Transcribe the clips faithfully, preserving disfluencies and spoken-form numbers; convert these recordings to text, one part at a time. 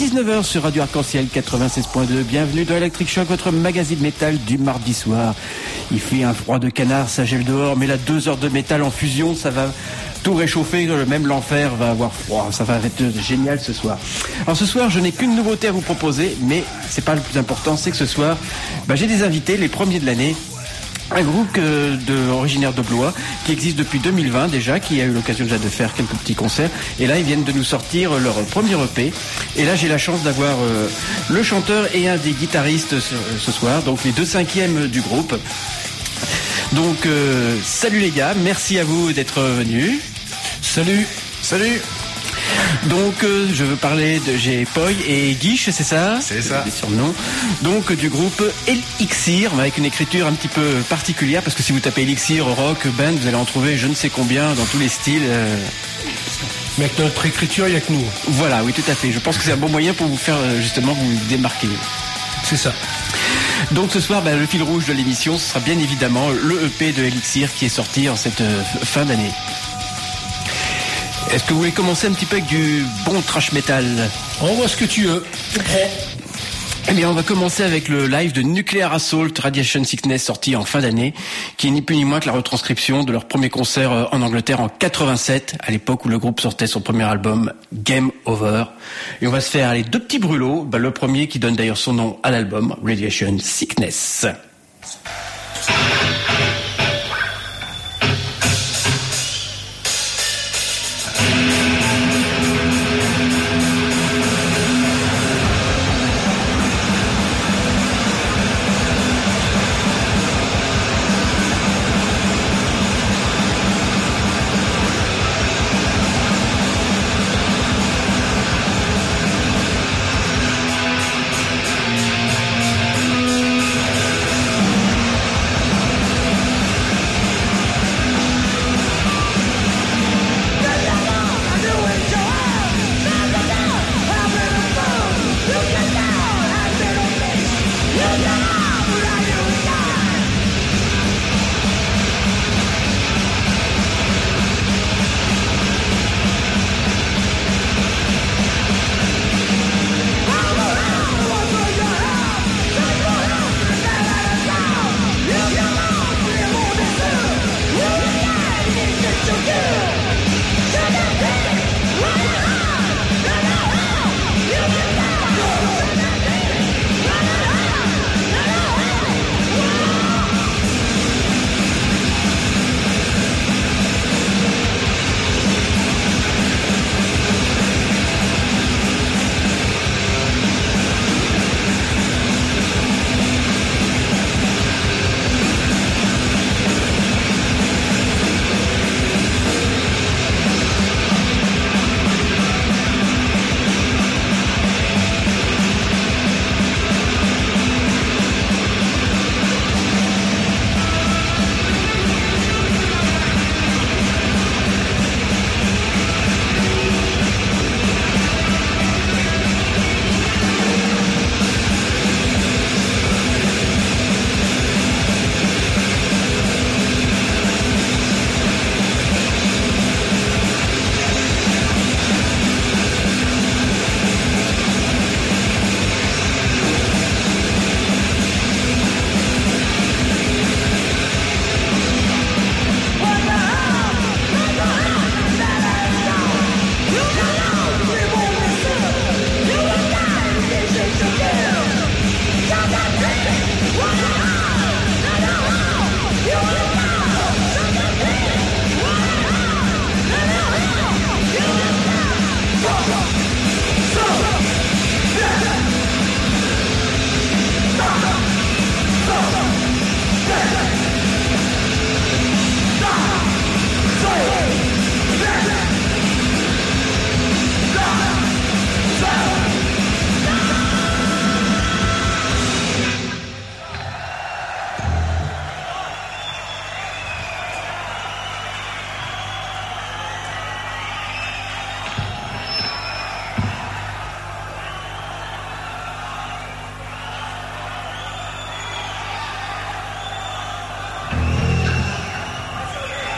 dix-neuf heures sur Radio Arc-en-Ciel quatre-vingt-seize point deux. Bienvenue dans Electric Shock, votre magazine métal du mardi soir. Il fait un froid de canard, ça gèle dehors, mais là, deux heures de métal en fusion, ça va tout réchauffer, même l'enfer va avoir froid. Ça va être génial ce soir. Alors ce soir, je n'ai qu'une nouveauté à vous proposer, mais c'est pas le plus important, c'est que ce soir, bah, j'ai des invités, les premiers de l'année. Un groupe euh, de, originaire de Blois qui existe depuis deux mille vingt déjà, qui a eu l'occasion déjà de faire quelques petits concerts. Et là, ils viennent de nous sortir leur premier E P. Et là, j'ai la chance d'avoir euh, le chanteur et un des guitaristes ce, ce soir, donc les deux cinquièmes du groupe. Donc, euh, salut les gars, merci à vous d'être venus. Salut. Salut. Donc euh, je veux parler de j'ai Poi et Guiche, c'est ça ? C'est ça. Des surnoms. Donc du groupe Elixir, avec une écriture un petit peu particulière, parce que si vous tapez Elixir, rock, band, vous allez en trouver je ne sais combien dans tous les styles. Euh... Mais avec notre écriture, il n'y a que nous. Voilà, oui, tout à fait. Je pense que c'est un bon moyen pour vous faire justement vous démarquer. C'est ça. Donc ce soir, bah, le fil rouge de l'émission, ce sera bien évidemment le E P de Elixir qui est sorti en cette euh, fin d'année. Est-ce que vous voulez commencer un petit peu avec du bon trash metal ? On voit ce que tu veux. Eh bien, on va commencer avec le live de Nuclear Assault Radiation Sickness sorti en fin d'année, qui est ni plus ni moins que la retranscription de leur premier concert en Angleterre en quatre-vingt-sept, à l'époque où le groupe sortait son premier album Game Over. Et on va se faire les deux petits brûlots, bah, le premier qui donne d'ailleurs son nom à l'album, Radiation Sickness.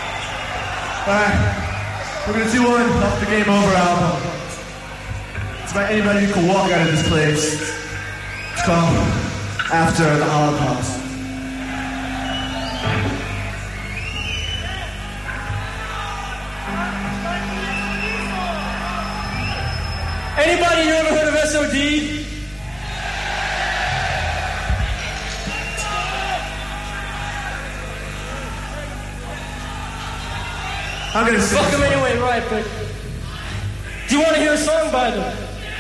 Alright, we're gonna do one off the Game Over album. It's about anybody who can walk out of this place. It's called After the Holocaust. Anybody here ever heard of S O D? I'm gonna sing. Fuck them anyway, right, but do you want to hear a song by them?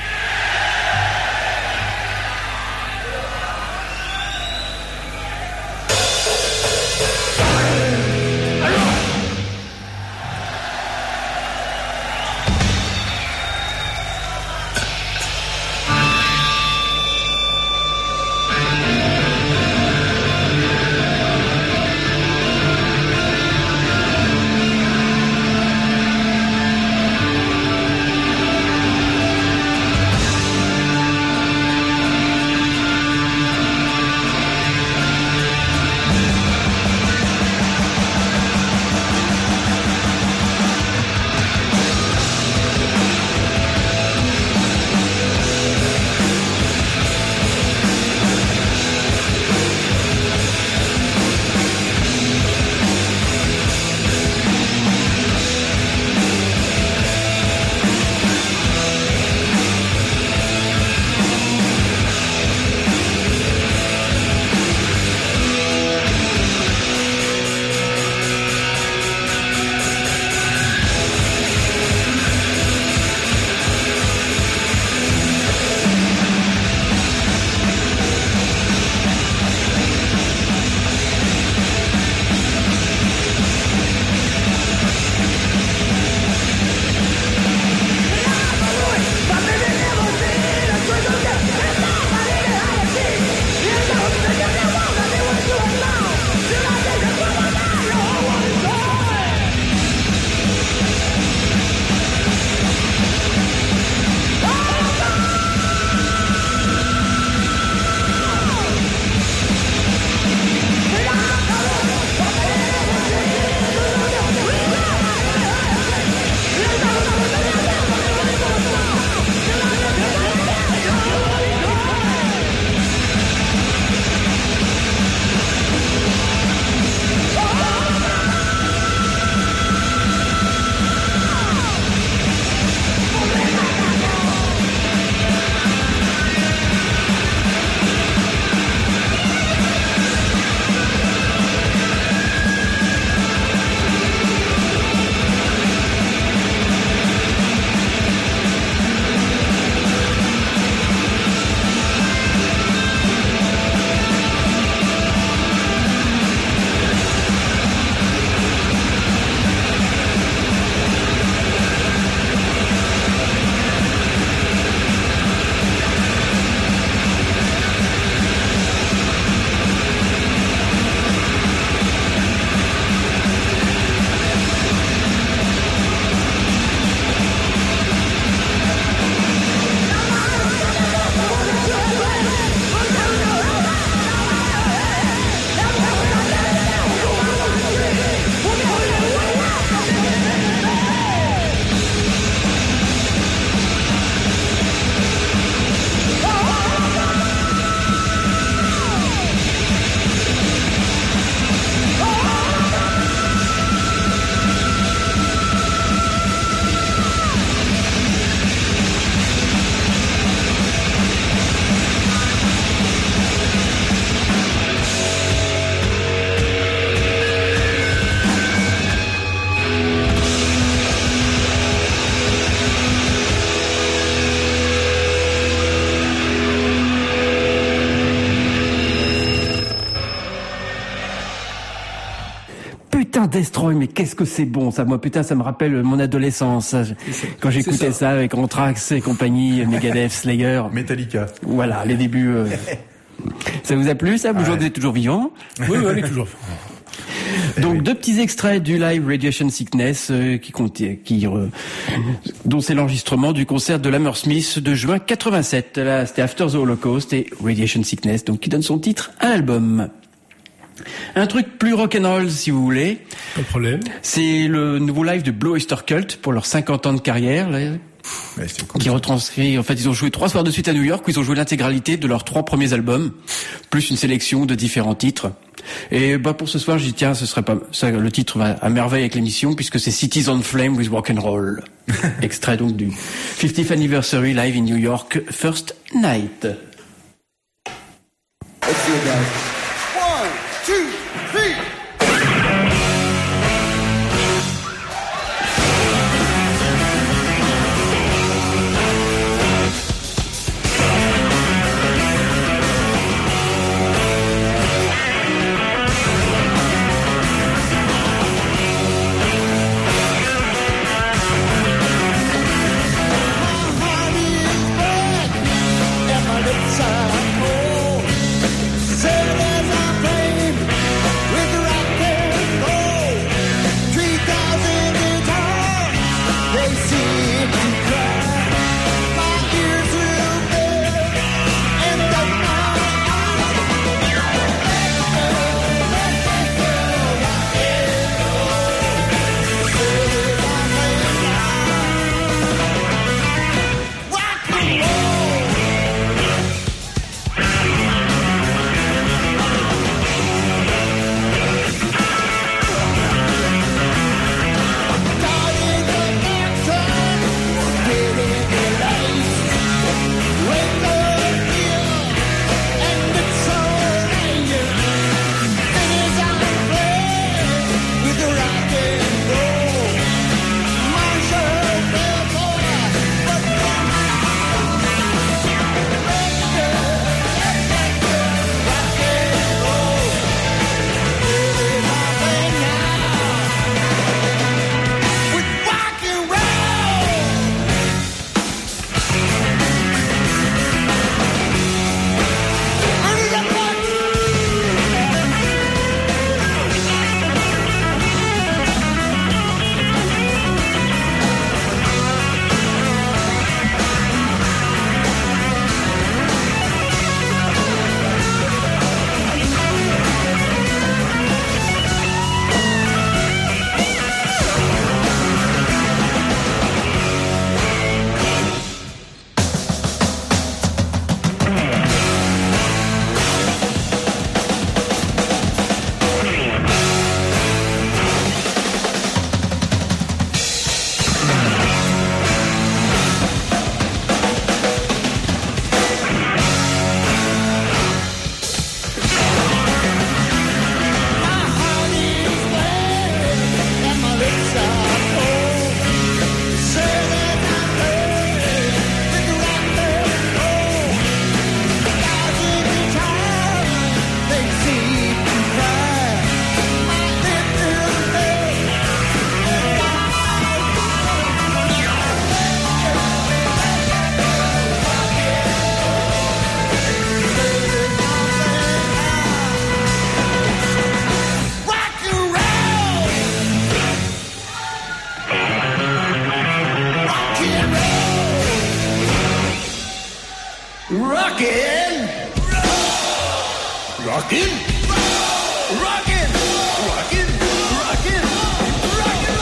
Putain, Destroy, mais qu'est-ce que c'est bon ça. Moi, putain, ça me rappelle mon adolescence. Quand j'écoutais ça. ça avec Anthrax et compagnie, Megadeth, Slayer. Metallica. Voilà, les débuts. Euh... Ça vous a plu, ça? Vous ouais. êtes toujours vivant? Oui, oui, on est toujours. Donc, oui. deux petits extraits du live Radiation Sickness, euh, qui compte, qui, euh, dont c'est l'enregistrement du concert de Hammersmith de juin quatre-vingt-sept. Là, c'était After the Holocaust et Radiation Sickness, donc qui donne son titre à l'album. Un truc plus rock'n'roll, si vous voulez. Pas de problème. C'est le nouveau live de Blue Oyster Cult pour leurs cinquante ans de carrière. Là. Ouais, c'était cool. Qui retranscrit, en fait, ils ont joué trois soirs de suite à New York où ils ont joué l'intégralité de leurs trois premiers albums, plus une sélection de différents titres. Et bah pour ce soir, j'ai dit tiens, ce serait pas ça, le titre va à merveille avec l'émission puisque c'est Cities on Flame with Rock and Roll, extrait donc du fiftieth Anniversary Live in New York First Night. Let's do it, guys. One, two, three. Rockin'! Rockin'! Rockin'! Rockin'! Rockin'! Rockin'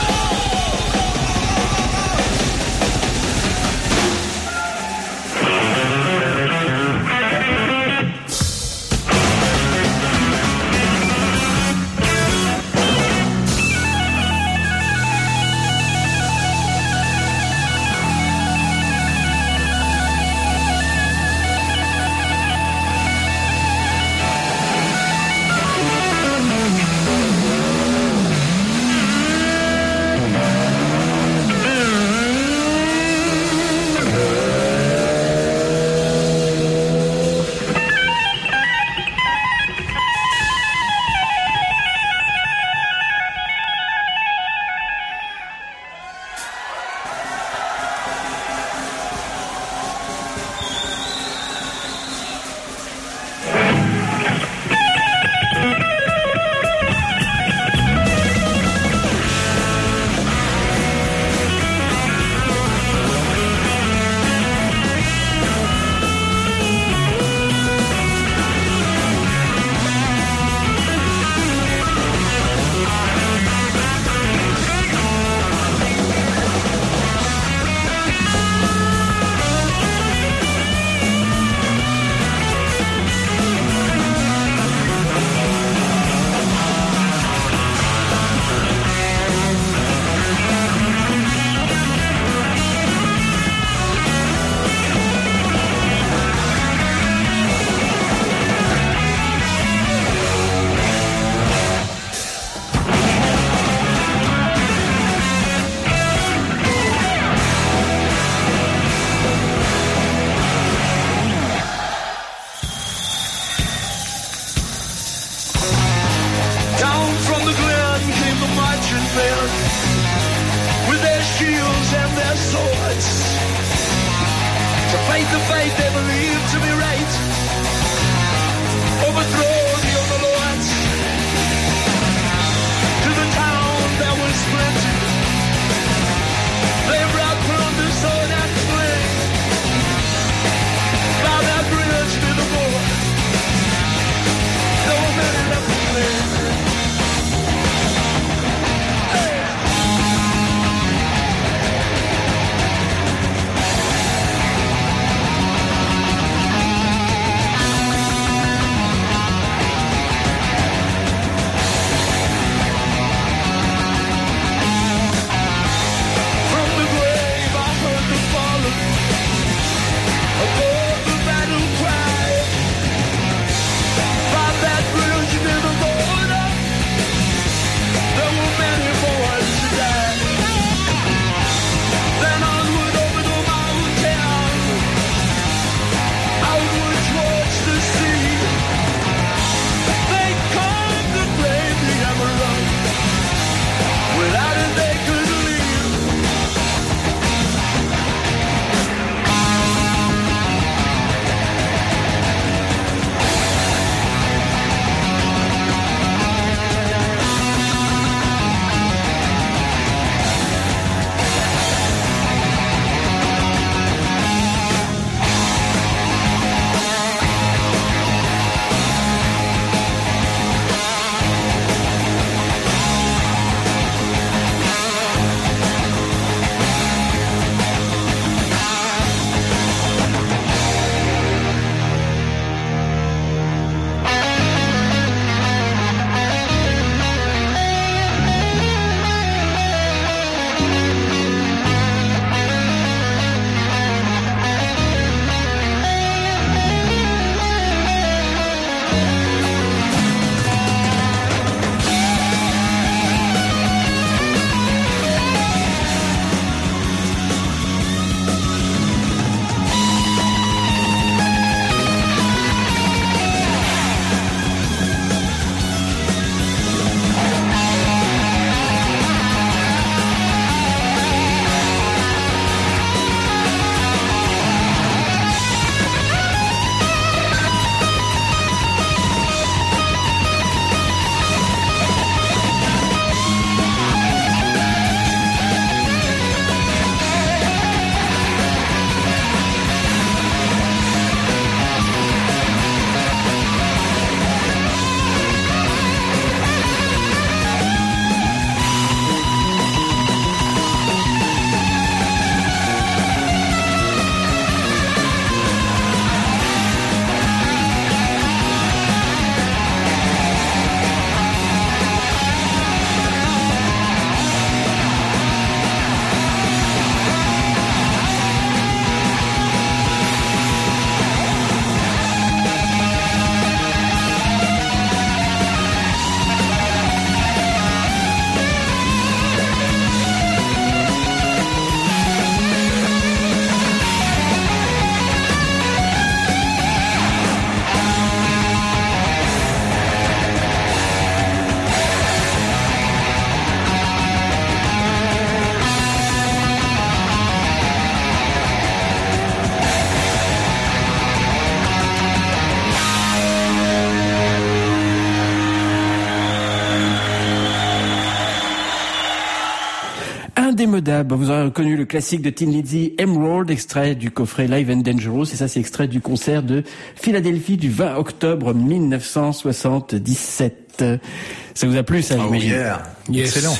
swords. To fight the fight they believe to be right. Overthrow the overlords. To the town that was split. They brought plunder, sword and sling. By that bridge to the war. There were many left to live. Indémodable, vous aurez reconnu le classique de Tin Lizzy, Emerald, extrait du coffret Live and Dangerous, et ça c'est extrait du concert de Philadelphie du vingt octobre mille neuf cent soixante-dix-sept. Ça vous a plu ça, j'imagine? Oh yeah, Yes. excellent.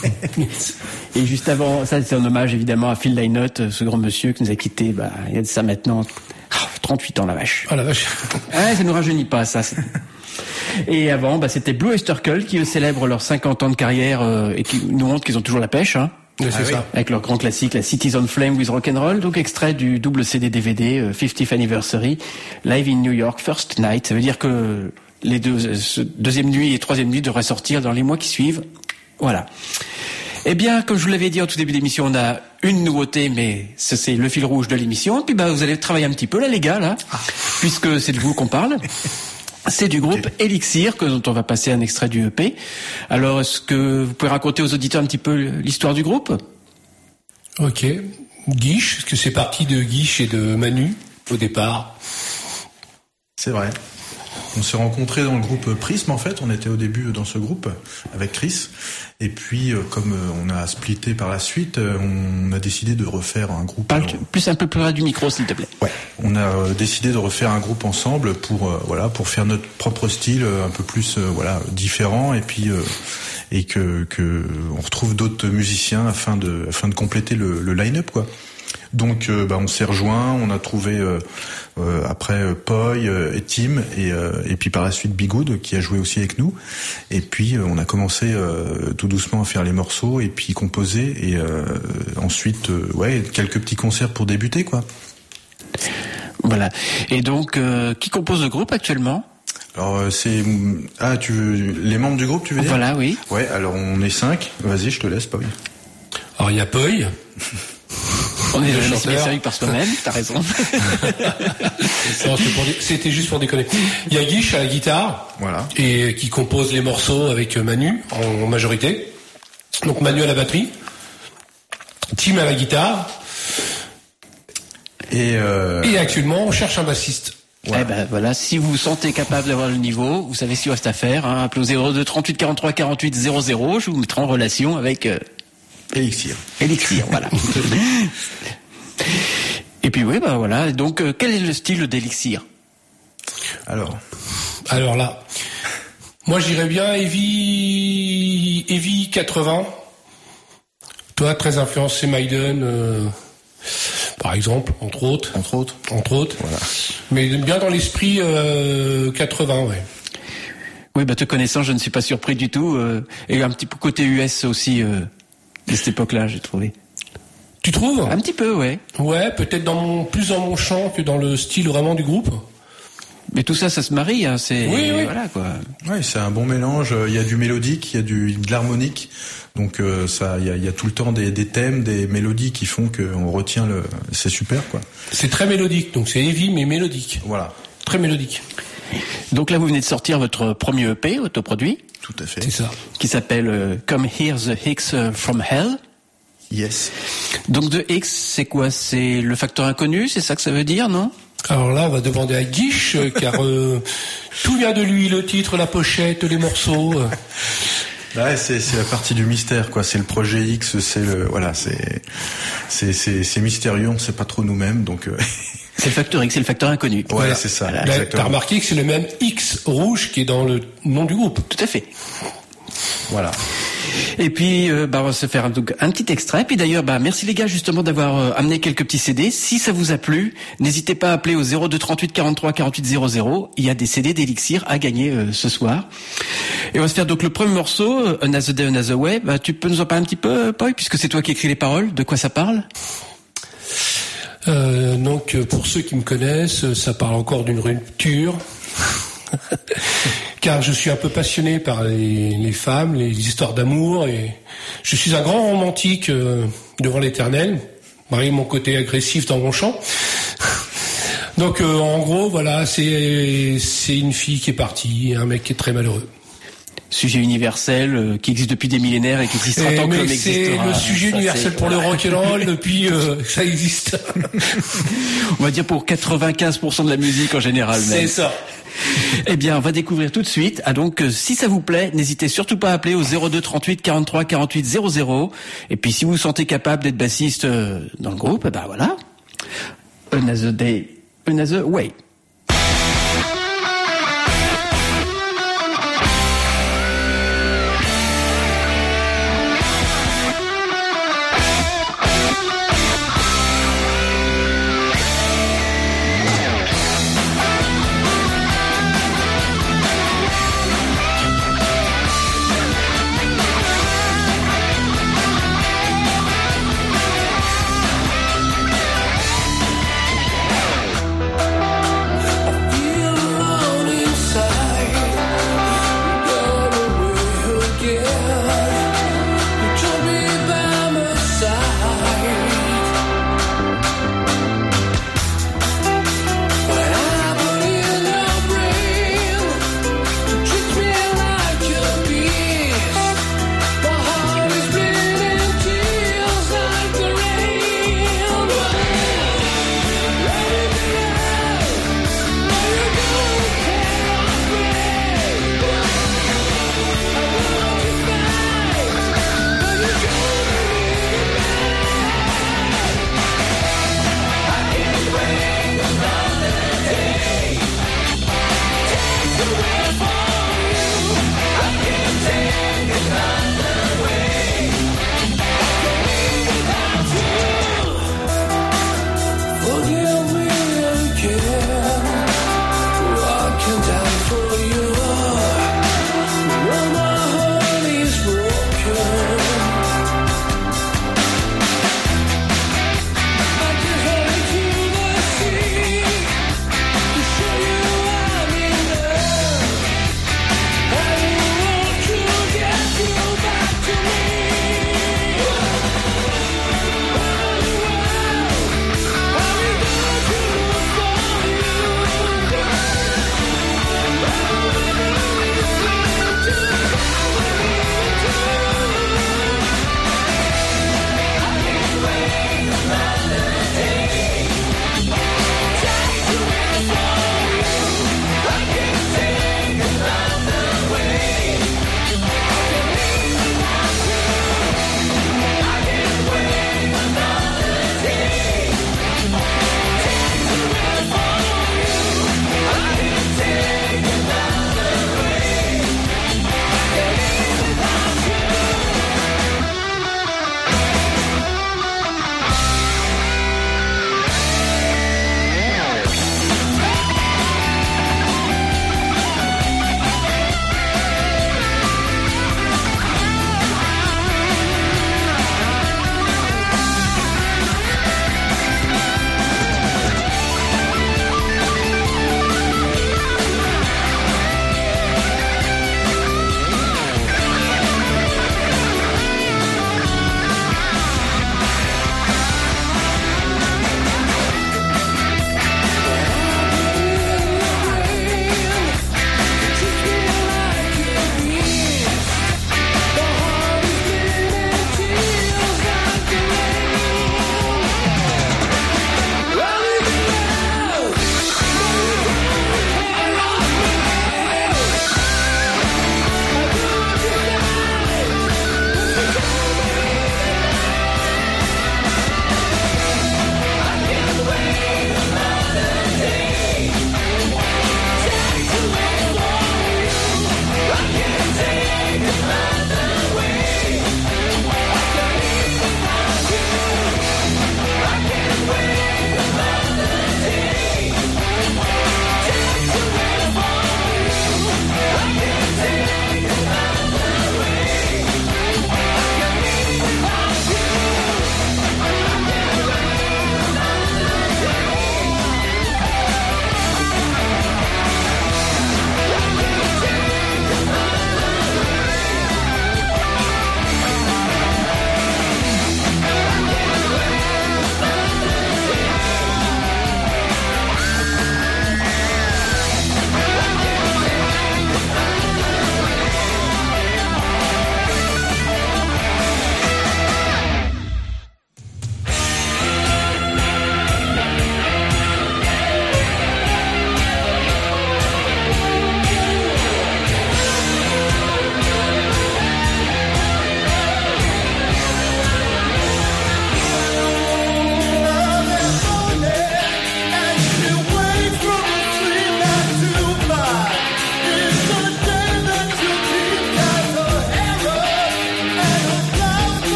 Et juste avant, ça c'est un hommage évidemment à Phil Lynott, ce grand monsieur qui nous a quittés, bah, il y a de ça maintenant trente-huit ans la vache. Ah la vache. Ouais, ça nous rajeunit pas ça. Et avant, bah, c'était Blue Oyster Cult qui eux célèbrent leurs cinquante ans de carrière euh, et qui nous montrent qu'ils ont toujours la pêche, hein. Ouais, c'est Ah oui. ça. Avec leur grand classique, la Cities on Flame with Rock'n'Roll, donc extrait du double C D D V D euh, fiftieth Anniversary, Live in New York, First Night. Ça veut dire que les deux, euh, ce deuxième nuit et troisième nuit devraient sortir dans les mois qui suivent. Voilà. Eh bien, comme je vous l'avais dit en tout début d'émission, on a une nouveauté, mais ça, c'est le fil rouge de l'émission. Et puis, bah, vous allez travailler un petit peu là, les gars, là, ah. puisque c'est de vous qu'on parle. C'est du groupe okay. Elixir, que, dont on va passer un extrait du E P. Alors, est-ce que vous pouvez raconter aux auditeurs un petit peu l'histoire du groupe ? Ok. Guiche, parce que c'est parti de Guiche et de Manu au départ. C'est vrai. On s'est rencontrés dans le groupe Prism, en fait. On était au début dans ce groupe avec Chris. Et puis, comme on a splitté par la suite, on a décidé de refaire un groupe. Parle plus un peu plus près du micro, s'il te plaît. Ouais. On a décidé de refaire un groupe ensemble pour euh, voilà pour faire notre propre style un peu plus euh, voilà différent et puis euh, et que que on retrouve d'autres musiciens afin de afin de compléter le, le line-up quoi. Donc euh, bah on s'est rejoints, on a trouvé euh, euh, après euh, Poi euh, et Tim et euh, et puis par la suite Bigood qui a joué aussi avec nous et puis euh, on a commencé euh, tout doucement à faire les morceaux et puis composer et euh, ensuite euh, ouais quelques petits concerts pour débuter quoi. Voilà. Et donc euh, qui compose le groupe actuellement? Alors euh, c'est ah tu veux les membres du groupe tu veux dire? Voilà oui. Ouais alors on est cinq. Vas-y je te laisse Poi. Alors il y a Poi. On est jamais si bien sérieux par soi-même, t'as raison. Non, c'est pour, c'était juste pour déconner. Il y a Guiche à la guitare, voilà, et qui compose les morceaux avec Manu en majorité. Donc Manu à la batterie, Tim à la guitare, et, euh... et actuellement on cherche un bassiste. Voilà. Eh ben voilà, si vous vous sentez capable d'avoir le niveau, vous savez ce qu'il reste à faire. Hein, appelez au zéro deux trente-huit quarante-trois quarante-huit zéro zéro, je vous mettrai en relation avec. Euh... Elixir. Elixir, voilà. Et puis oui, bah voilà. Donc, euh, quel est le style d'Elixir? Alors, alors là, moi j'irais bien Heavy, Heavy quatre-vingts. Toi, très influencé Maiden, euh, par exemple, entre autres. Entre autres. Entre autres. Voilà. Mais bien dans l'esprit euh, quatre-vingts, ouais. Oui, bah te connaissant, je ne suis pas surpris du tout. Euh, et un petit peu côté U S aussi. Euh... De cette époque-là, j'ai trouvé. Tu trouves? Un petit peu, ouais. Ouais, peut-être dans mon, plus dans mon chant que dans le style vraiment du groupe. Mais tout ça, ça se marie, hein, c'est... Oui, oui. Voilà, quoi. Ouais, c'est un bon mélange. Il y a du mélodique, il y a du, de l'harmonique. Donc, euh, ça, il y a, il y a tout le temps des, des thèmes, des mélodies qui font qu'on retient le... C'est super, quoi. C'est très mélodique, donc c'est heavy, mais mélodique. Voilà. Très mélodique. Donc là, vous venez de sortir votre premier E P, autoproduit. Tout à fait. C'est ça. Qui s'appelle euh, Come Hear the Hicks from Hell. Yes. Donc The Hicks, c'est quoi? C'est le facteur inconnu, c'est ça que ça veut dire, non? Alors là, on va demander à Guiche, car euh, tout vient de lui, le titre, la pochette, les morceaux. Ouais, c'est, c'est la partie du mystère, quoi. C'est le projet X, c'est le, voilà, c'est, c'est, c'est, c'est mystérieux, on sait pas trop nous-mêmes, donc. Euh... C'est le facteur X, c'est le facteur inconnu. Ouais, voilà. C'est ça. Là, t'as remarqué que c'est le même X rouge qui est dans le nom du groupe. Tout à fait. Voilà. Et puis, euh, bah, on va se faire un, un petit extrait. Puis d'ailleurs, bah, merci les gars justement d'avoir euh, amené quelques petits C D. Si ça vous a plu, n'hésitez pas à appeler au zéro deux trente-huit quarante-trois quarante-huit zéro zéro. Il y a des C D d'Elixir à gagner euh, ce soir. Et on va se faire donc le premier morceau, euh, Another Day, Another Way. Bah, tu peux nous en parler un petit peu, Poi, puisque c'est toi qui écris les paroles. De quoi ça parle? Euh, donc, pour ceux qui me connaissent, ça parle encore d'une rupture. Car je suis un peu passionné par les, les femmes, les histoires d'amour, et je suis un grand romantique euh, devant l'Éternel, malgré mon côté agressif dans mon chant. Donc, euh, en gros, voilà, c'est c'est une fille qui est partie, et un mec qui est très malheureux. Sujet universel euh, qui existe depuis des millénaires et qui existera tant que l'homme existera. C'est le sujet ça, universel c'est... pour le rock and roll depuis euh, ça existe. On va dire pour quatre-vingt-quinze pour cent de la musique en général. Même. C'est ça. Eh bien, on va découvrir tout de suite. Ah donc, euh, si ça vous plaît, n'hésitez surtout pas à appeler au zéro deux trente-huit quarante-trois quarante-huit zéro zéro. Et puis, si vous vous sentez capable d'être bassiste euh, dans le groupe, eh ben voilà. Another Day, Another Way. Thank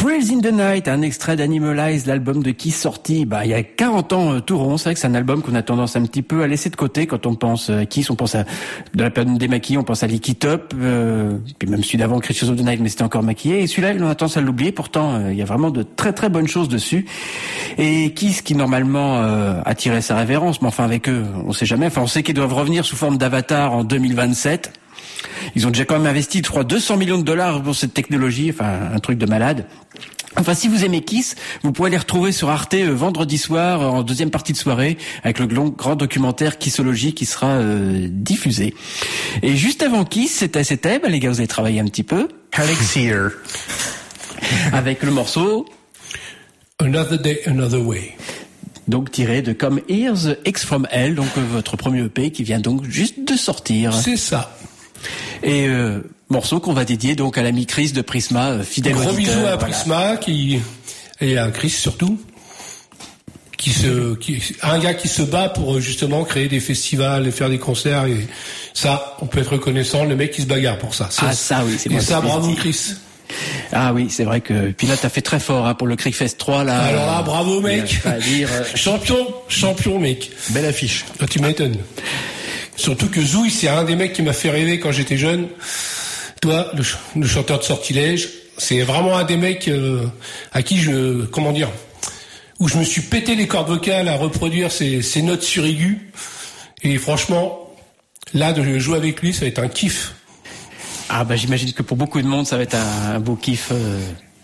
Thrills in the Night, un extrait d'Animalize, l'album de Kiss sorti bah, il y a quarante ans euh, tout rond. C'est vrai que c'est un album qu'on a tendance un petit peu à laisser de côté quand on pense à Kiss. On pense à de la période des maquillés, on pense à Lick It Up, euh, puis même celui d'avant, Creatures of the Night, mais c'était encore maquillé. Et celui-là, on a tendance à l'oublier. Pourtant, euh, il y a vraiment de très très bonnes choses dessus. Et Kiss qui normalement euh, attirait sa révérence, mais enfin avec eux, on sait jamais. Enfin, on sait qu'ils doivent revenir sous forme d'avatar en deux mille vingt-sept. Ils ont déjà quand même investi, je crois, deux cents millions de dollars pour cette technologie, enfin un truc de malade. Enfin, si vous aimez Kiss, vous pourrez les retrouver sur Arte euh, vendredi soir, en deuxième partie de soirée, avec le long, grand documentaire Kissology qui sera euh, diffusé. Et juste avant Kiss, c'était, c'était, bah, les gars, vous avez travaillé un petit peu. Elixir. Avec le morceau Another Day, Another Way. Donc tiré de Come Here's X from Hell, donc euh, votre premier E P qui vient donc juste de sortir. C'est ça. Et euh, morceau qu'on va dédier donc à l'ami Chris de Prisma, euh, fidèle Gros auditeur. bisous à Voilà. Prisma qui et à Chris surtout, qui se, qui, un gars qui se bat pour justement créer des festivals et faire des concerts, et ça, on peut être reconnaissant. Le mec qui se bagarre pour ça. Ah ça oui, c'est et moi ça, qui bravo dis. Chris. Ah oui, c'est vrai que puis là t'as fait très fort hein, pour le Creekfest trois là. Alors là, bravo mec. Euh, à dire, euh, Champion, champion mec. Belle affiche. Ah, tu m'étonnes. Surtout que Zouille, c'est un des mecs qui m'a fait rêver quand j'étais jeune. Toi, le, ch- le chanteur de Sortilège, c'est vraiment un des mecs euh, à qui je, comment dire, où je me suis pété les cordes vocales à reproduire ces, ces notes sur aigu. Et franchement, là, de jouer avec lui, ça va être un kiff. Ah bah j'imagine que pour beaucoup de monde ça va être un, un beau kiff. Euh...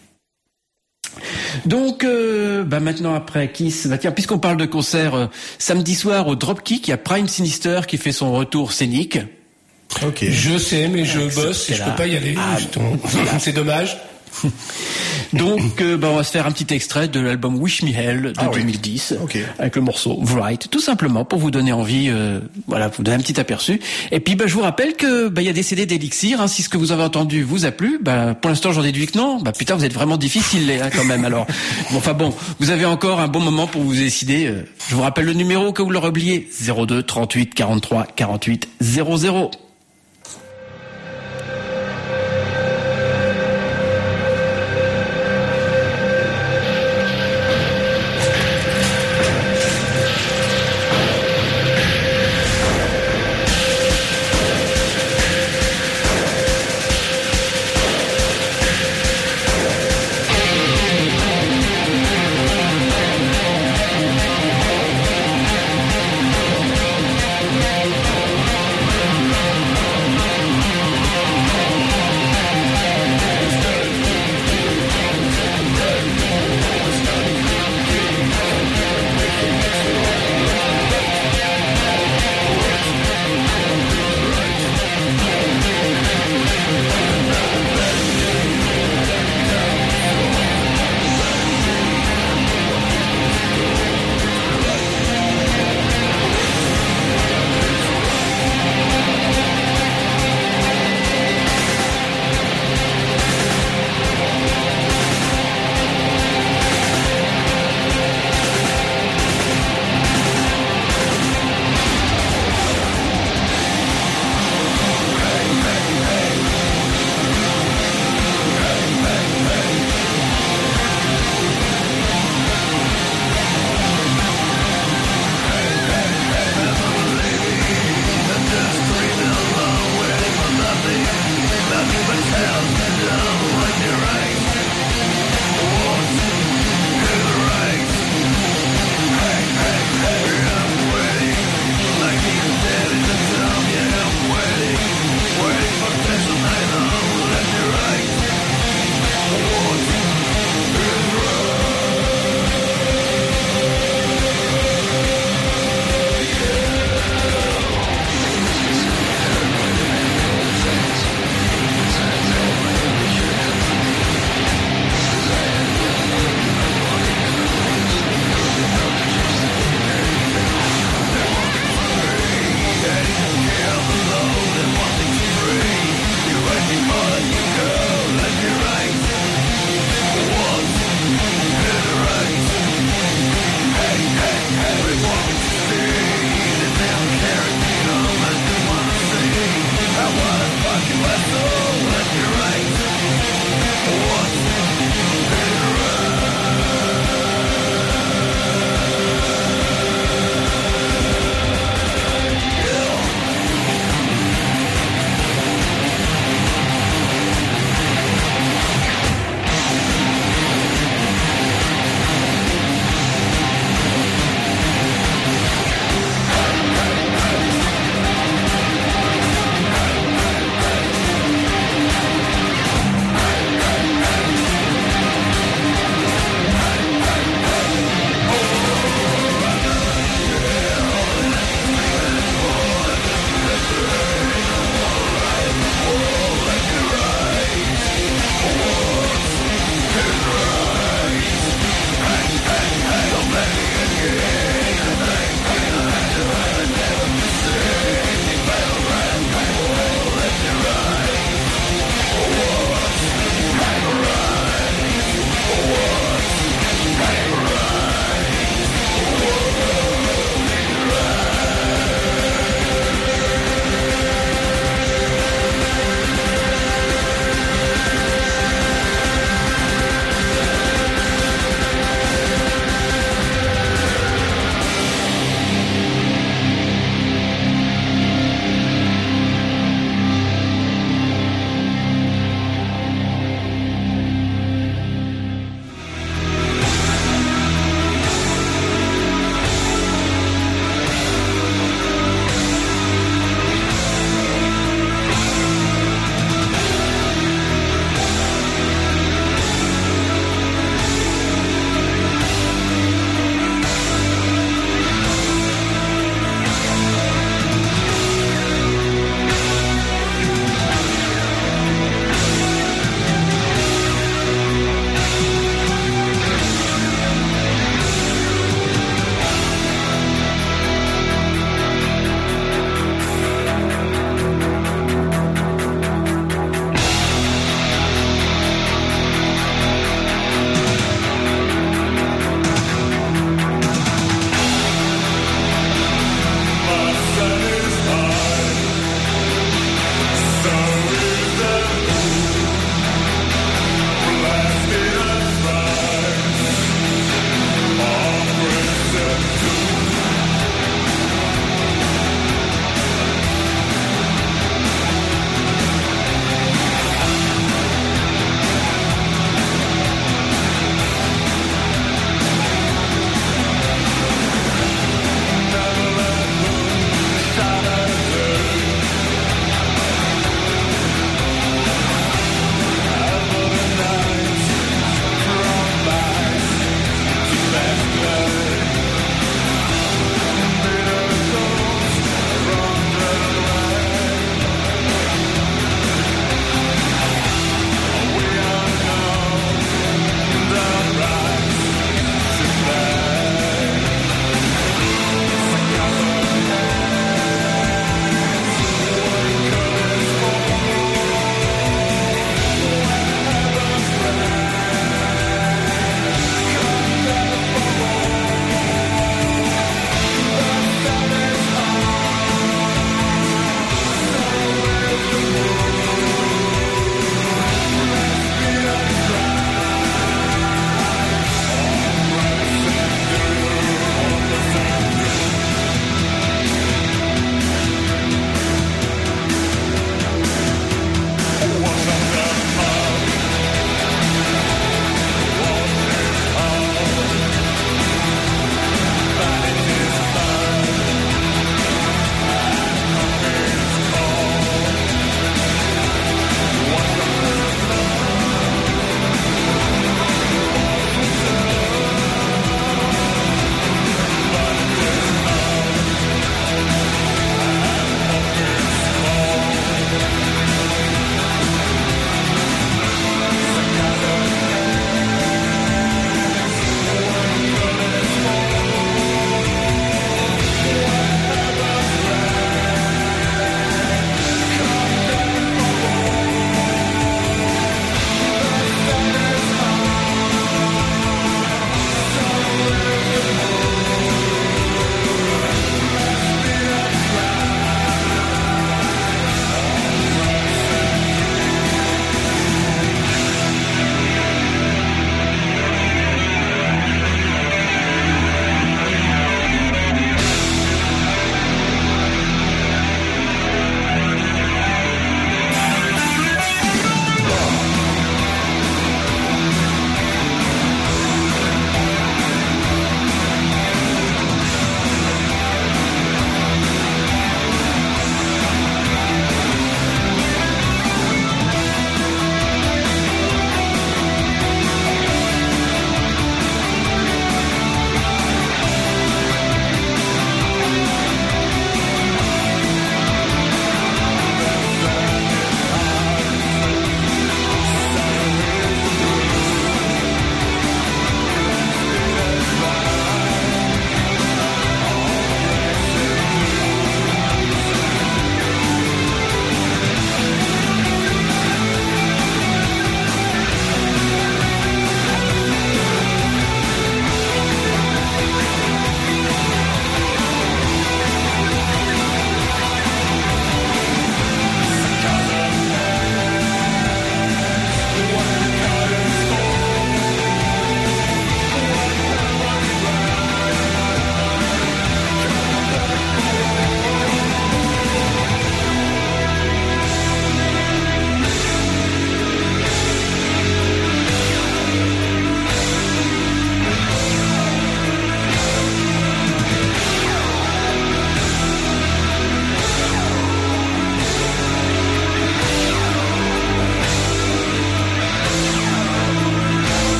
Donc euh, bah maintenant après Kiss, bah tiens puisqu'on parle de concert, euh, samedi soir au Dropkick, il y a Prime Sinister qui fait son retour scénique. Ok. Je sais, mais je Ouais, bosse c'est et je là. peux pas y aller. Ah, justement. C'est dommage. Donc euh, bah on va se faire un petit extrait de l'album Wish Me Hell de Ah oui. deux mille dix, Ok. avec le morceau Wright, tout simplement pour vous donner envie, euh, voilà, pour vous donner un petit aperçu. Et puis bah je vous rappelle que bah il y a des C D d'Elixir, hein, si ce que vous avez entendu vous a plu, bah pour l'instant j'en déduis que non. Bah putain vous êtes vraiment difficile les hein, quand même. Alors bon, enfin bon, vous avez encore un bon moment pour vous décider. Euh, je vous rappelle le numéro que vous l'aurez oublié, zéro deux trente-huit quarante-trois quarante-huit zéro zéro. Thank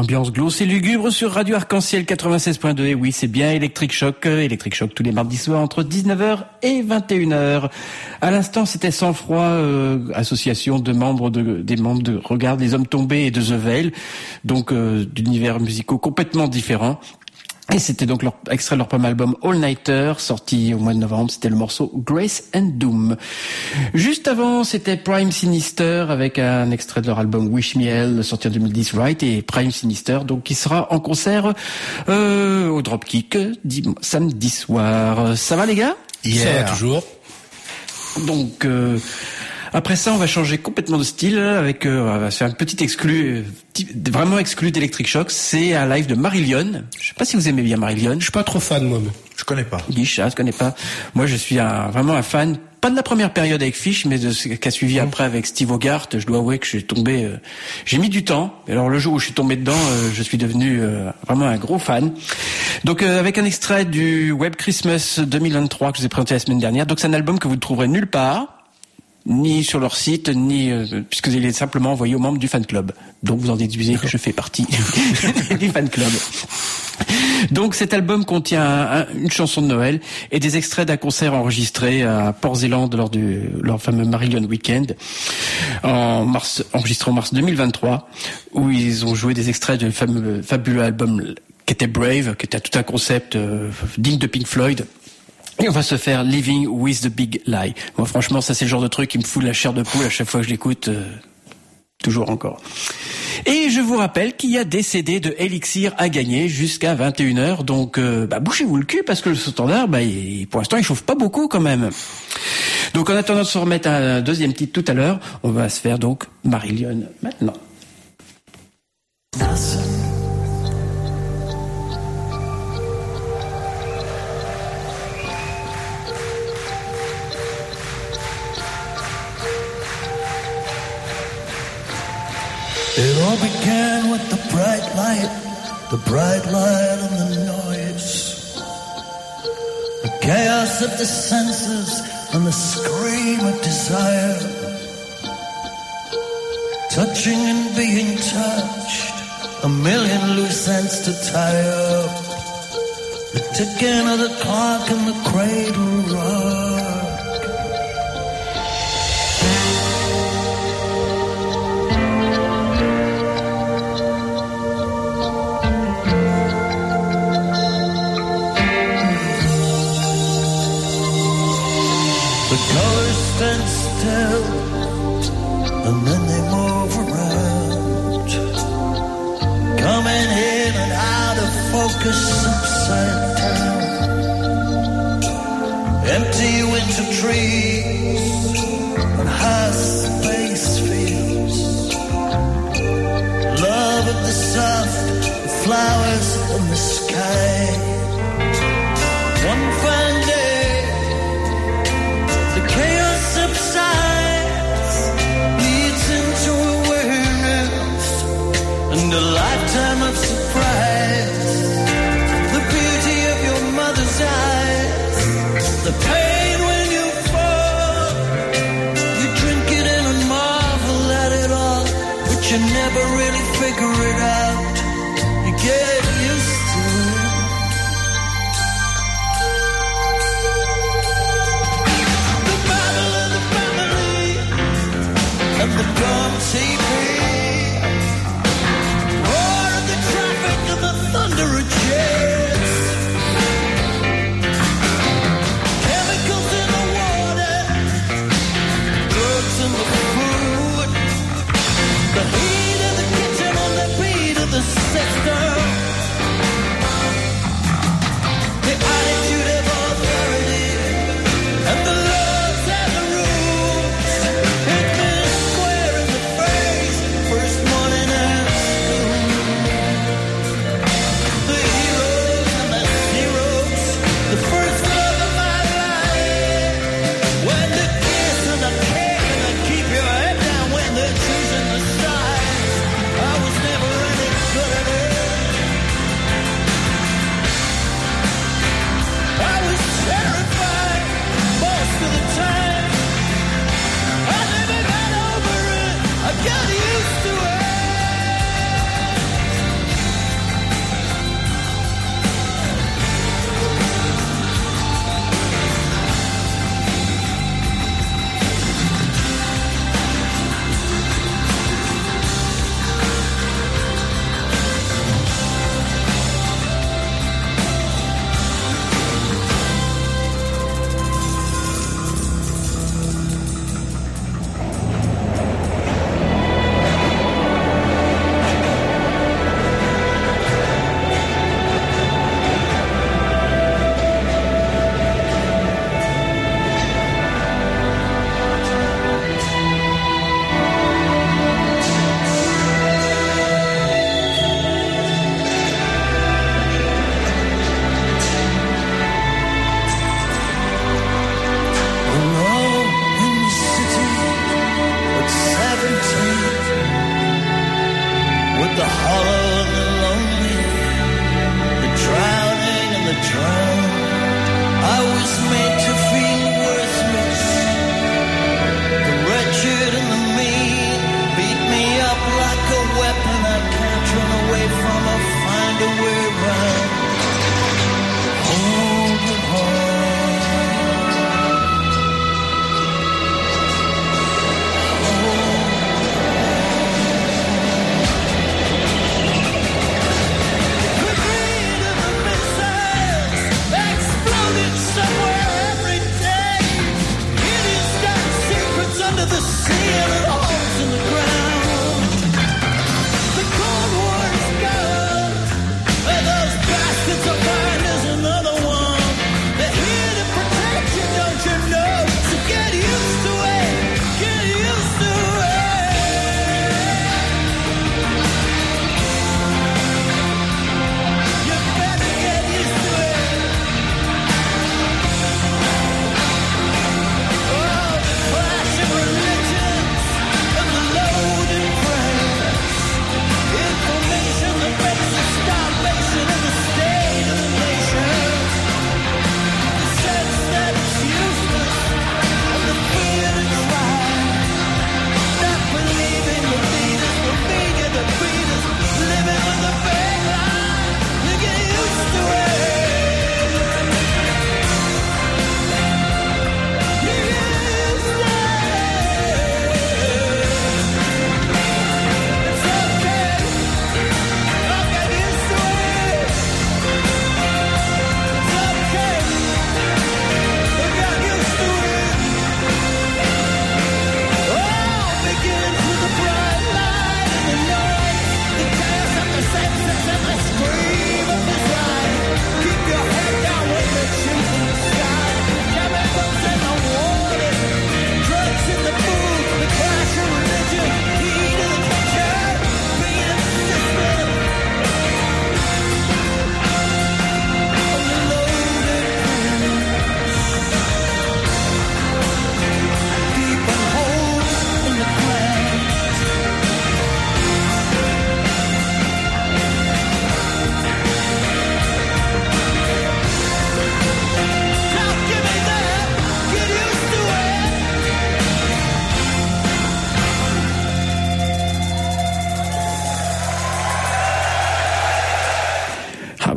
ambiance glauce et lugubre sur Radio Arc-en-Ciel quatre-vingt-seize point deux. Et oui, c'est bien Electric Shock. Electric Shock tous les mardis soirs entre dix-neuf heures et vingt et une heures. À l'instant, c'était Sang Froid, euh, association de membres de, des membres de Regarde les Hommes Tombés et de The Veil. Donc, euh, d'univers musicaux complètement différents. Et c'était donc leur extrait de leur premier album All Nighter, sorti au mois de novembre. C'était le morceau Grace and Doom. Juste avant, c'était Prime Sinister avec un extrait de leur album Wish Me Hell, sorti en deux mille dix, Right, et Prime Sinister, donc qui sera en concert euh, au Dropkick dim- samedi soir. Ça va les gars? Yeah. Ça va toujours. Donc euh, après ça, on va changer complètement de style avec euh, on va faire un petit exclu, euh, vraiment exclu d'Electric Shock. C'est un live de Marillion. Je sais pas si vous aimez bien Marillion. Je suis pas trop fan moi. Je connais pas. Guiche, je connais pas. Moi, je suis un, vraiment un fan, pas de la première période avec Fish, mais de ce qu'a suivi mmh. après avec Steve Hogarth. Je dois avouer que je suis tombé. Euh, j'ai mis du temps. Et alors le jour où je suis tombé dedans, euh, je suis devenu euh, vraiment un gros fan. Donc euh, avec un extrait du Web Christmas deux mille vingt-trois que je vous ai présenté la semaine dernière. Donc c'est un album que vous ne trouverez nulle part, ni sur leur site, ni euh, puisqu'il est simplement envoyé aux membres du fan club. Donc vous en déduisez que je fais partie du fan club. Donc cet album contient un, une chanson de Noël et des extraits d'un concert enregistré à Port-Zélande lors du leur fameux Marillion Weekend en mars, enregistré en mars deux mille vingt-trois, où ils ont joué des extraits du fameux fabuleux album qui était Brave, qui était tout un concept euh, digne de Pink Floyd. Et on va se faire Living with the Big Lie. Moi, franchement, ça c'est le genre de truc qui me fout la chair de poule à chaque fois que je l'écoute. Euh, toujours encore. Et je vous rappelle qu'il y a des C D de Elixir à gagner jusqu'à vingt et une heures. Donc, euh, bah, bouchez-vous le cul parce que le standard, bah, il, pour l'instant, il chauffe pas beaucoup quand même. Donc, en attendant de se remettre à un deuxième titre tout à l'heure, on va se faire donc Marillion maintenant. It all began with the bright light, the bright light and the noise, the chaos of the senses and the scream of desire, touching and being touched, a million loose ends to tie up, the ticking of the clock and the cradle rock. The colors stand still, and then they move around, coming in and out of focus upside down. Empty winter trees and high space fields, love of the soft, the flowers in the sky. One fine day chaos subsides, leads into awareness and a lifetime of surprise. The beauty of your mother's eyes, the pain when you fall, you drink it in and marvel at it all, but you never really figure it out. You get used to it. And the dumb T V, roar of the traffic and the thunder of jets, chemicals in the water, drugs in the food, the heat of the kitchen and the beat of the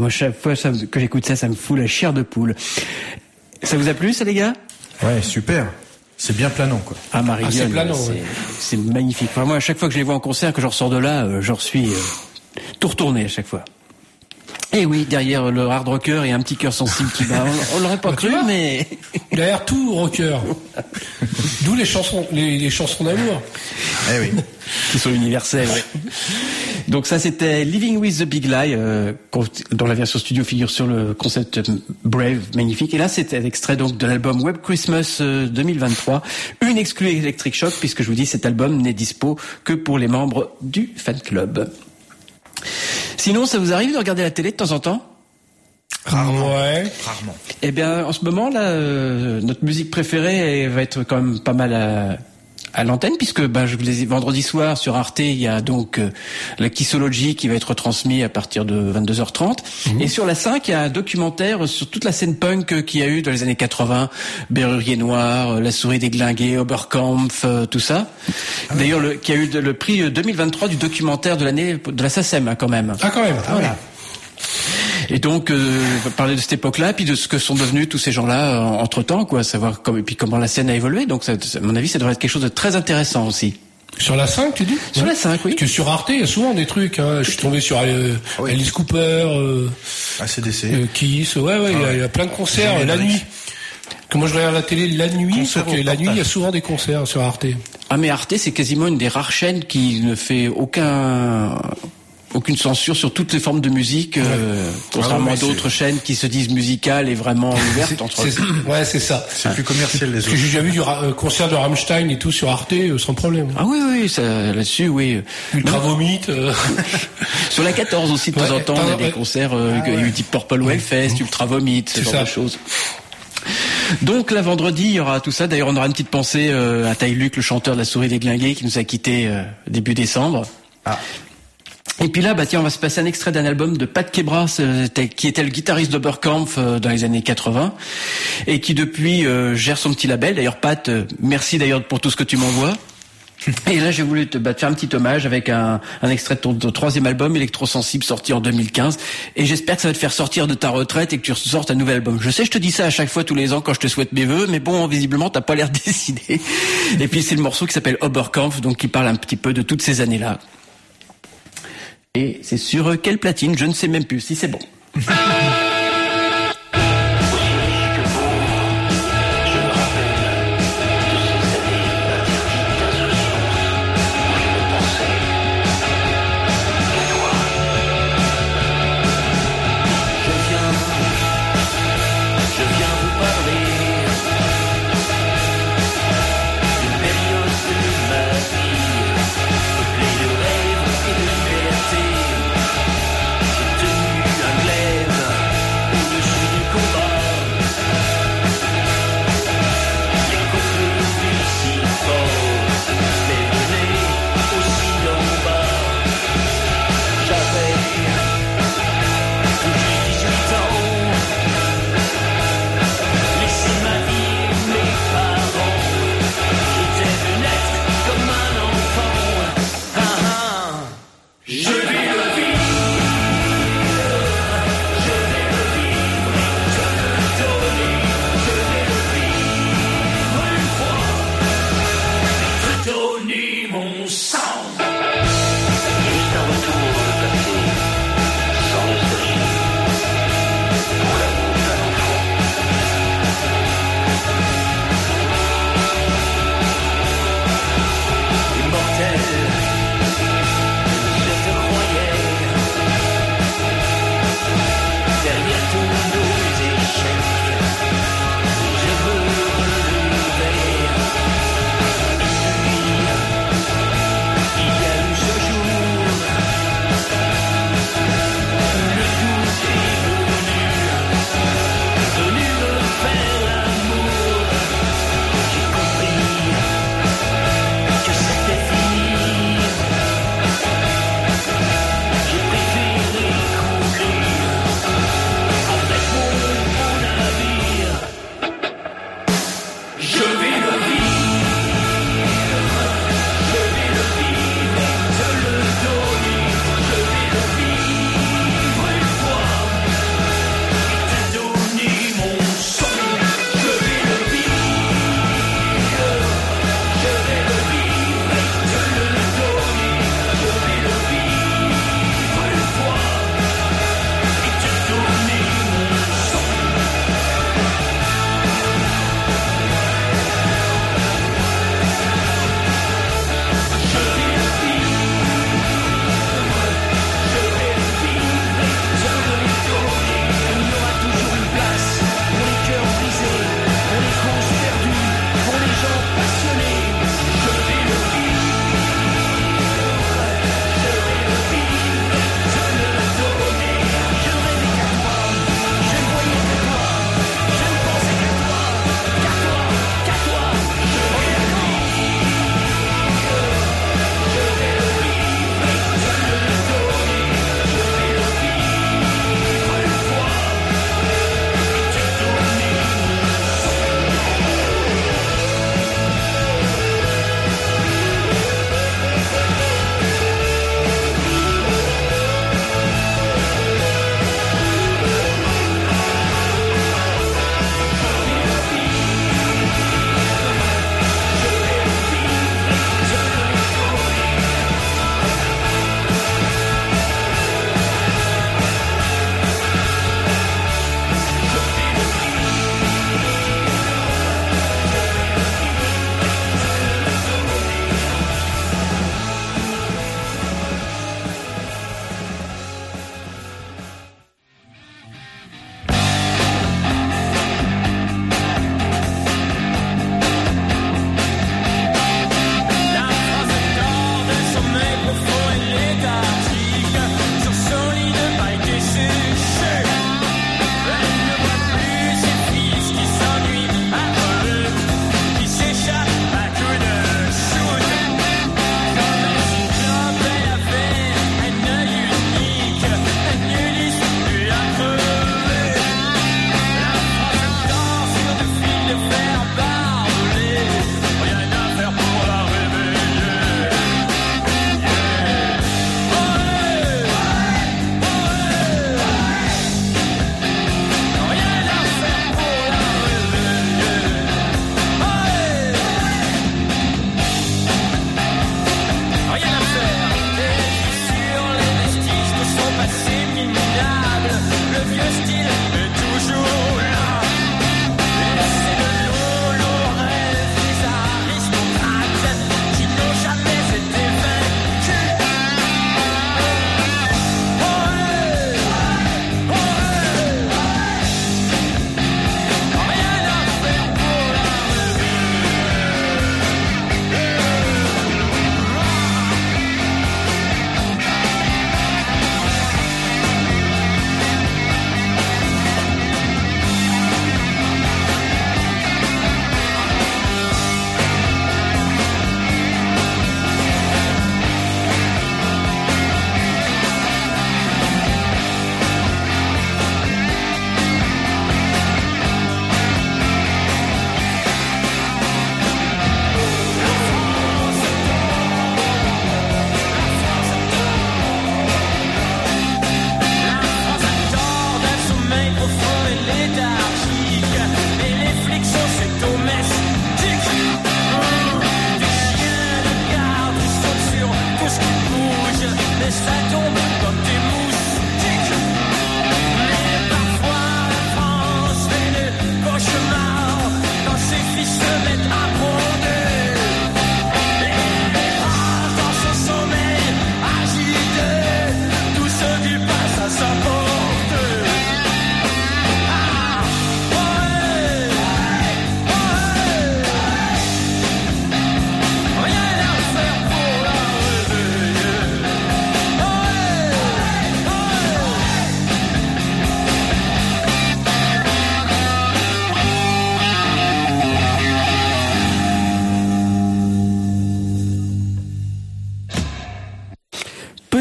moi, chaque fois ça me- que j'écoute ça, ça me fout la chair de poule. Ça vous a plu, ça, les gars? Ouais, super. C'est bien planant, quoi. Ah, Marillion, Ah, c'est planant, c'est, ouais. c'est magnifique. Enfin, moi, à chaque fois que je les vois en concert, que je ressors de là, euh, je suis euh, tout retourné à chaque fois. Et oui, derrière le hard rocker, il y a un petit cœur sensible qui bat. On, on l'aurait pas Bah, tu cru, vois. mais... Derrière tout rocker. D'où les chansons, les, les chansons d'amour. Eh oui. qui sont universels. Donc ça, c'était Living with the Big Lie, euh, dont la version studio figure sur le concept Brave, magnifique. Et là, c'était l'extrait donc de l'album Web Christmas euh, deux mille vingt-trois, une exclue Electric Shock, puisque je vous dis, cet album n'est dispo que pour les membres du fan club. Sinon, ça vous arrive de regarder la télé de temps en temps ? Rarement. Ouais. Rarement. Eh bien, en ce moment, là, euh, notre musique préférée elle va être quand même pas mal à, à l'antenne, puisque ben, je vous les vendredi soir sur Arte, il y a donc euh, la Kissology qui va être retransmis à partir de vingt-deux heures trente. Mmh. Et sur la cinq, il y a un documentaire sur toute la scène punk qu'il y a eu dans les années quatre-vingts, Berrurier Noir, La Souris Déglinguée, Oberkampf, euh, tout ça. Ah, d'ailleurs, le, qui a eu le prix deux mille vingt-trois du documentaire de l'année de la SACEM, hein, quand même. Ah, quand même. Ah, voilà. ouais. Et donc euh, parler de cette époque-là, puis de ce que sont devenus tous ces gens-là euh, entre-temps, quoi, savoir comme et puis comment la scène a évolué. Donc, ça, à mon avis, ça devrait être quelque chose de très intéressant aussi. Sur la cinq, tu dis ? Sur ouais. la cinq, oui. Parce que sur Arte, il y a souvent des trucs. Hein. Je suis tombé sur euh, ah oui. Alice Cooper, euh, A C D C, euh, Kiss. Ouais, ouais, il ah ouais. y, y a plein de concerts la nuit. Que moi, je regarde la télé la nuit. Sauf que la nuit, il y a souvent des concerts sur Arte. Ah, mais Arte, c'est quasiment une des rares chaînes qui ne fait aucun aucune censure sur toutes les formes de musique, ouais. euh, contrairement ah ouais, à d'autres c'est... chaînes qui se disent musicales et vraiment ouvertes entre eux. Ouais, c'est ça. C'est plus commercial les autres. Parce que j'ai déjà vu du ra- concert de Rammstein et tout sur Arte euh, sans problème. Ah oui, oui, ça, là-dessus, oui. Ultra Vomit. Euh... sur la quatorze aussi, de temps ouais, en temps, il y a des ouais. concerts, euh, ah, ouais. type Purple Wave Fest, Ultra Vomit, ce genre ça. de choses. Donc là, vendredi, il y aura tout ça. D'ailleurs, on aura une petite pensée euh, à Ty Luke, le chanteur de La Souris Déglinguée, qui nous a quittés euh, début décembre. Ah. Et puis là, bah tiens, on va se passer un extrait d'un album de Pat Quebras, euh, qui était le guitariste d'Oberkampf euh, dans les années quatre-vingts, et qui depuis euh, gère son petit label. D'ailleurs, Pat, euh, merci d'ailleurs pour tout ce que tu m'envoies. Et là, j'ai voulu te, bah, te faire un petit hommage avec un, un extrait de ton, ton troisième album, Électrosensible, sorti en deux mille quinze. Et j'espère que ça va te faire sortir de ta retraite et que tu ressortes un nouvel album. Je sais, je te dis ça à chaque fois, tous les ans, quand je te souhaite mes vœux, mais bon, visiblement, t'as pas l'air décidé. Et puis, c'est le morceau qui s'appelle Oberkampf, donc qui parle un petit peu de toutes ces années-là. Et c'est sur quelle platine, je ne sais même plus si c'est bon. J'ai tenu un glaive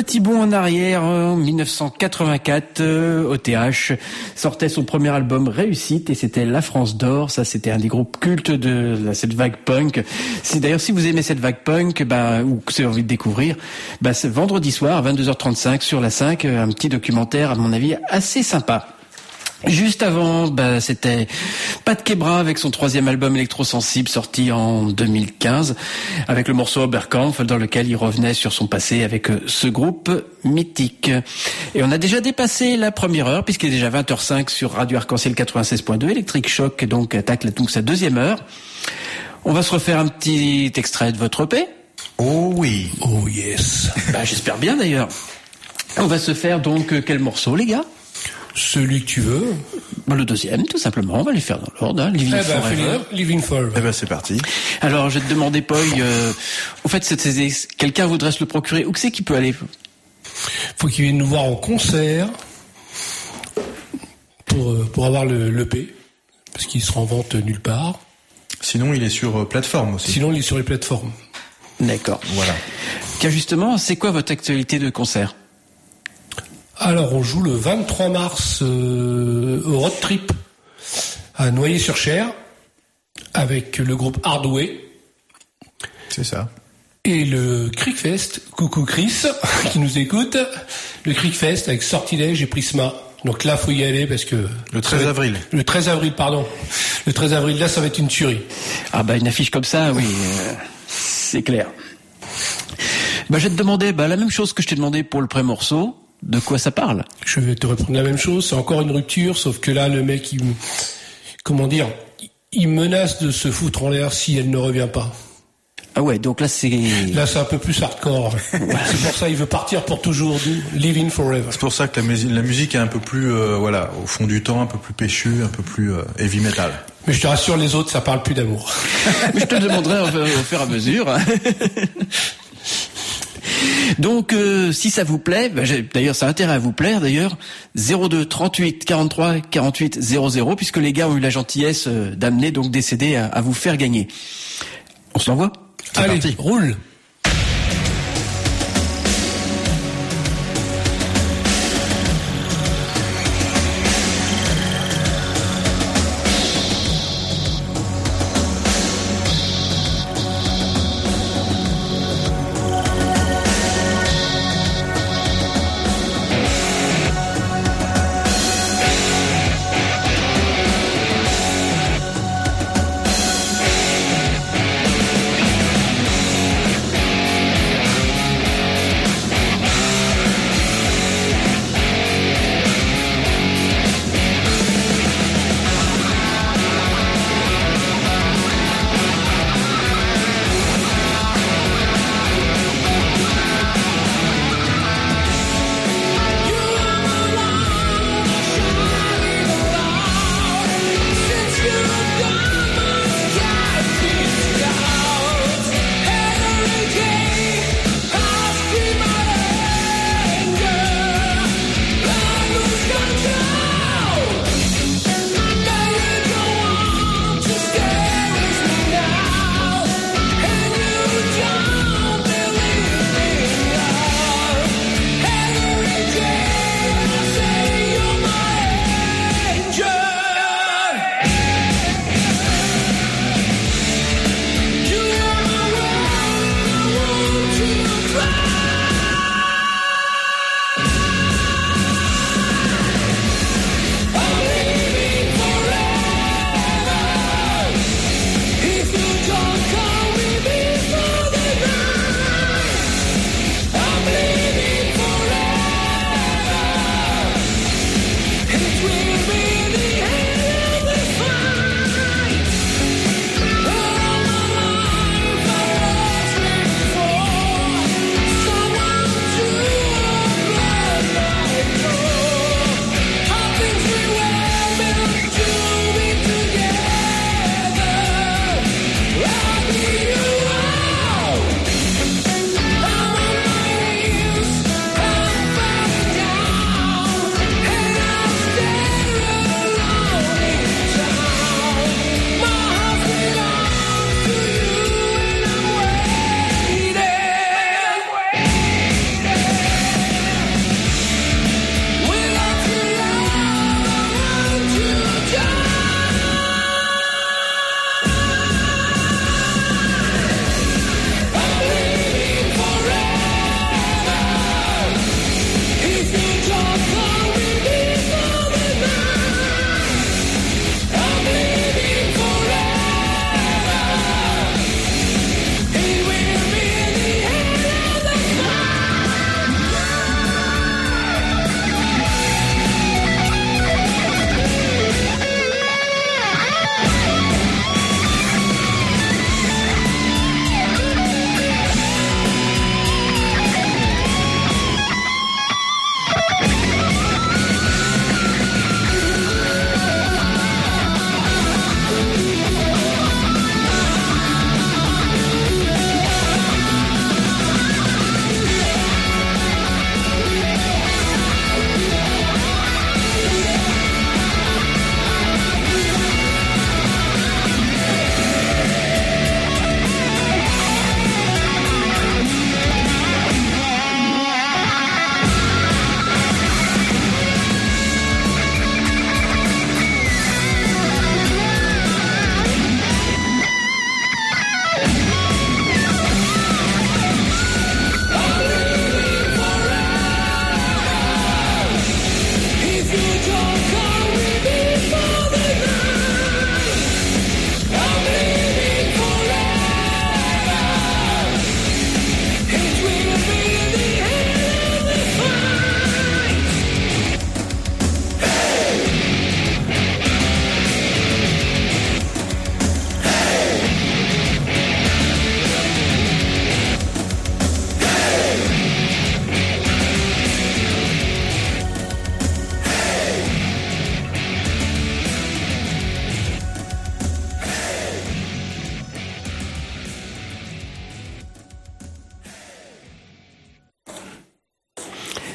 petit bond en arrière, en dix-neuf cent quatre-vingt-quatre, euh, O T H sortait son premier album Réussite et c'était La France d'or. Ça, c'était un des groupes cultes de, de cette vague punk. Si, d'ailleurs, si vous aimez cette vague punk, bah, ou que vous avez envie de découvrir, bah, c'est vendredi soir à vingt-deux heures trente-cinq sur la cinq, un petit documentaire, à mon avis, assez sympa. Juste avant, bah, c'était Pat Quebra avec son troisième album Électrosensible sorti en deux mille quinze avec le morceau Oberkampf dans lequel il revenait sur son passé avec ce groupe mythique. Et on a déjà dépassé la première heure puisqu'il est déjà vingt heures cinq sur Radio Arc-en-Ciel quatre-vingt-seize point deux. Electric Shock donc attaque donc sa deuxième heure. On va se refaire un petit extrait de votre E P. Oh oui. Oh yes. Bah, j'espère bien d'ailleurs. On va se faire donc quel morceau les gars? Celui que tu veux. Ben, le deuxième, tout simplement. On va les faire dans l'ordre. Hein. Living eh ben, Forever. Living Forever. Eh ben, c'est parti. Alors, je vais te demander, Paul, euh, au fait, c'est, c'est, quelqu'un voudrait se le procurer. Où que c'est qu'il peut aller? Faut qu'il vienne nous voir en concert pour, pour avoir le, l'E P. Parce qu'il sera en vente nulle part. Sinon, il est sur euh, plateforme aussi. Sinon, il est sur les plateformes. D'accord. Voilà. Tiens, justement, c'est quoi votre actualité de concert? Alors, on joue le vingt-trois mars euh, au Road Trip à Noyer-sur-Cher avec le groupe Hardway. C'est ça. Et le Creekfest, coucou Chris, qui nous écoute, le Creekfest avec Sortilège et Prisma. Donc là, faut y aller parce que... Le treize avril. Le treize avril, pardon. Le treize avril, là, ça va être une tuerie. Ah bah, une affiche comme ça, oui, euh, c'est clair. Bah, je vais te demander bah, la même chose que je t'ai demandé pour le pré-morceau. De quoi ça parle? Je vais te répondre la même chose. C'est encore une rupture, sauf que là, le mec, il, comment dire, il menace de se foutre en l'air si elle ne revient pas. Ah ouais, donc là, c'est... Là, c'est un peu plus hardcore. C'est pour ça il veut partir pour toujours. Living Forever. C'est pour ça que la, musique, la musique est un peu plus, euh, voilà, au fond du temps, un peu plus péchu, un peu plus euh, heavy metal. Mais je te rassure, les autres, ça parle plus d'amour. Mais je te le demanderai au, au fur et à mesure. Donc, euh, si ça vous plaît, bah, d'ailleurs, ça a intérêt à vous plaire, d'ailleurs, zéro deux trente-huit quarante-trois quarante-huit zéro zéro, puisque les gars ont eu la gentillesse euh, d'amener donc des C D à, à vous faire gagner. On se l'envoie? C'est Allez, parti. Roule.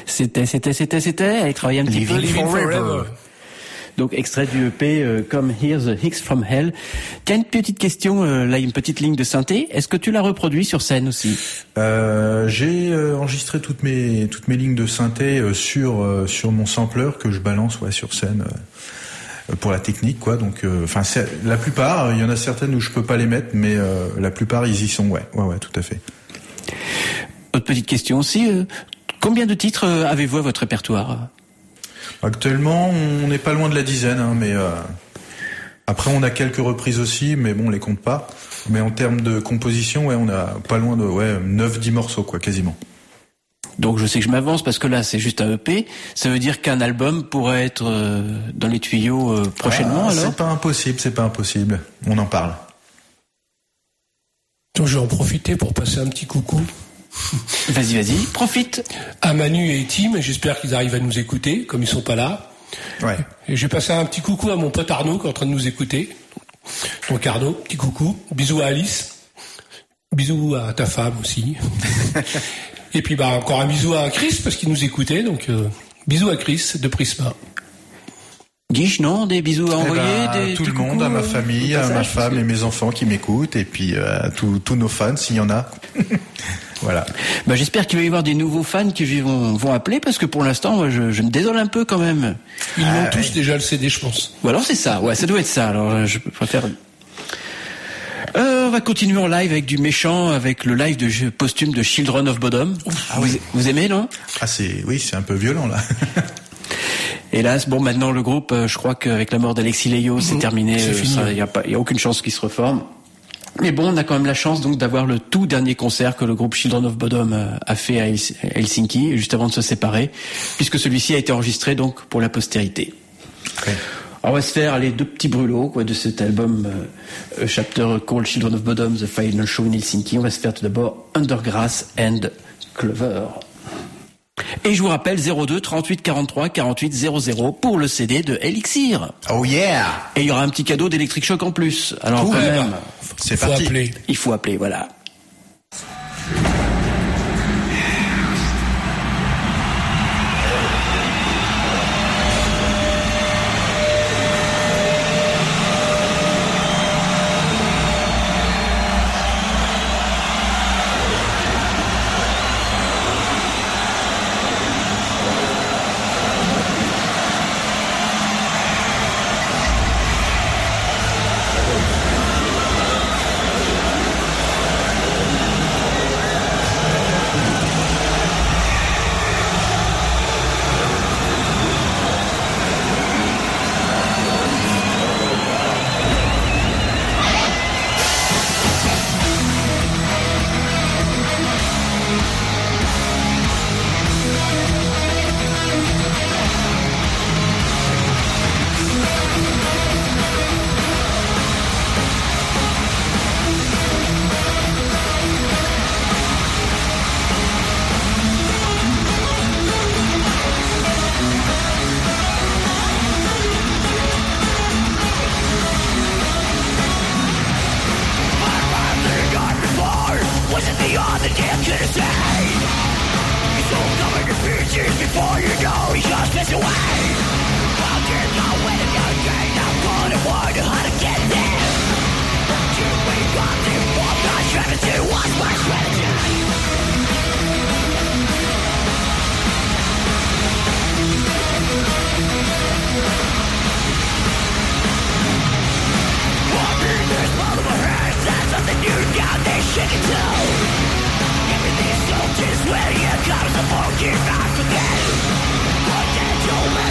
C'était, c'était, c'était, c'était. Elle travaillait un petit peu. Living Forever. Donc extrait du E P euh, Come Hear the Hicks from Hell. Tiens, une petite question, euh, là une petite ligne de synthé. Est-ce que tu l'as reproduit sur scène aussi? euh, J'ai euh, enregistré toutes mes toutes mes lignes de synthé euh, sur euh, sur mon sampler que je balance ouais sur scène euh, pour la technique quoi. Donc enfin euh, la plupart, il y en a certaines où je peux pas les mettre, mais euh, la plupart ils y sont ouais ouais ouais tout à fait. Autre petite question aussi. Euh, combien de titres euh, avez-vous à votre répertoire? Actuellement, on n'est pas loin de la dizaine, hein, mais euh, après on a quelques reprises aussi, mais bon, on les compte pas. Mais en termes de composition, ouais, on a pas loin de ouais neuf dix morceaux, quoi, quasiment. Donc je sais que je m'avance parce que là c'est juste un E P. Ça veut dire qu'un album pourrait être euh, dans les tuyaux euh, prochainement. Ah, alors c'est pas impossible, c'est pas impossible. On en parle. Donc je vais en profiter pour passer un petit coucou. Vas-y, vas-y, profite. À Manu et Tim, j'espère qu'ils arrivent à nous écouter, comme ils sont pas là. Ouais. Et je vais passer un petit coucou à mon pote Arnaud qui est en train de nous écouter. Donc Arnaud, petit coucou. Bisous à Alice. Bisous à ta femme aussi. Et puis bah encore un bisou à Chris parce qu'il nous écoutait. Donc euh, bisous à Chris de Prisma. Guiche, non? Des bisous à envoyer? Eh ben, des, tout le des monde, coucous, à ma euh, famille, à passage, ma femme que... et mes enfants qui m'écoutent, et puis euh, à tous tous nos fans s'il y en a. Voilà. Bah, j'espère qu'il va y avoir des nouveaux fans qui vont, vont appeler parce que pour l'instant, moi, je, je me désole un peu quand même. Ils ah, l'ont ouais. tous déjà le C D, je pense. Ou alors c'est ça, ouais, ça doit être ça. Alors je préfère. Euh, on va continuer en live avec du méchant, avec le live de posthume de Children of Bodom. Ah vous, oui. Vous aimez, non? Ah c'est oui, c'est un peu violent là. Hélas, bon, maintenant le groupe, euh, je crois qu'avec la mort d'Alexis Leyo, c'est mmh, terminé. Il n'y a, a aucune chance qu'il se reforme. Mais bon, on a quand même la chance donc d'avoir le tout dernier concert que le groupe Children of Bodom euh, a fait à Helsinki, juste avant de se séparer, puisque celui-ci a été enregistré donc pour la postérité. Okay. Alors, on va se faire les deux petits brûlots quoi, de cet album euh, Chapter called Children of Bodom, The Final Show in Helsinki. On va se faire tout d'abord Undergrass and Clover. Et je vous rappelle zéro deux trente-huit quarante-trois quarante-huit zéro zéro pour le C D de Elixir. Oh yeah! Et il y aura un petit cadeau d'Electric Shock en plus. Alors Ouh, quand ouais, même, bah, c'est faut parti. Appeler. Il faut appeler, voilà. Everything's so just where you come to forgive, I forget. What did you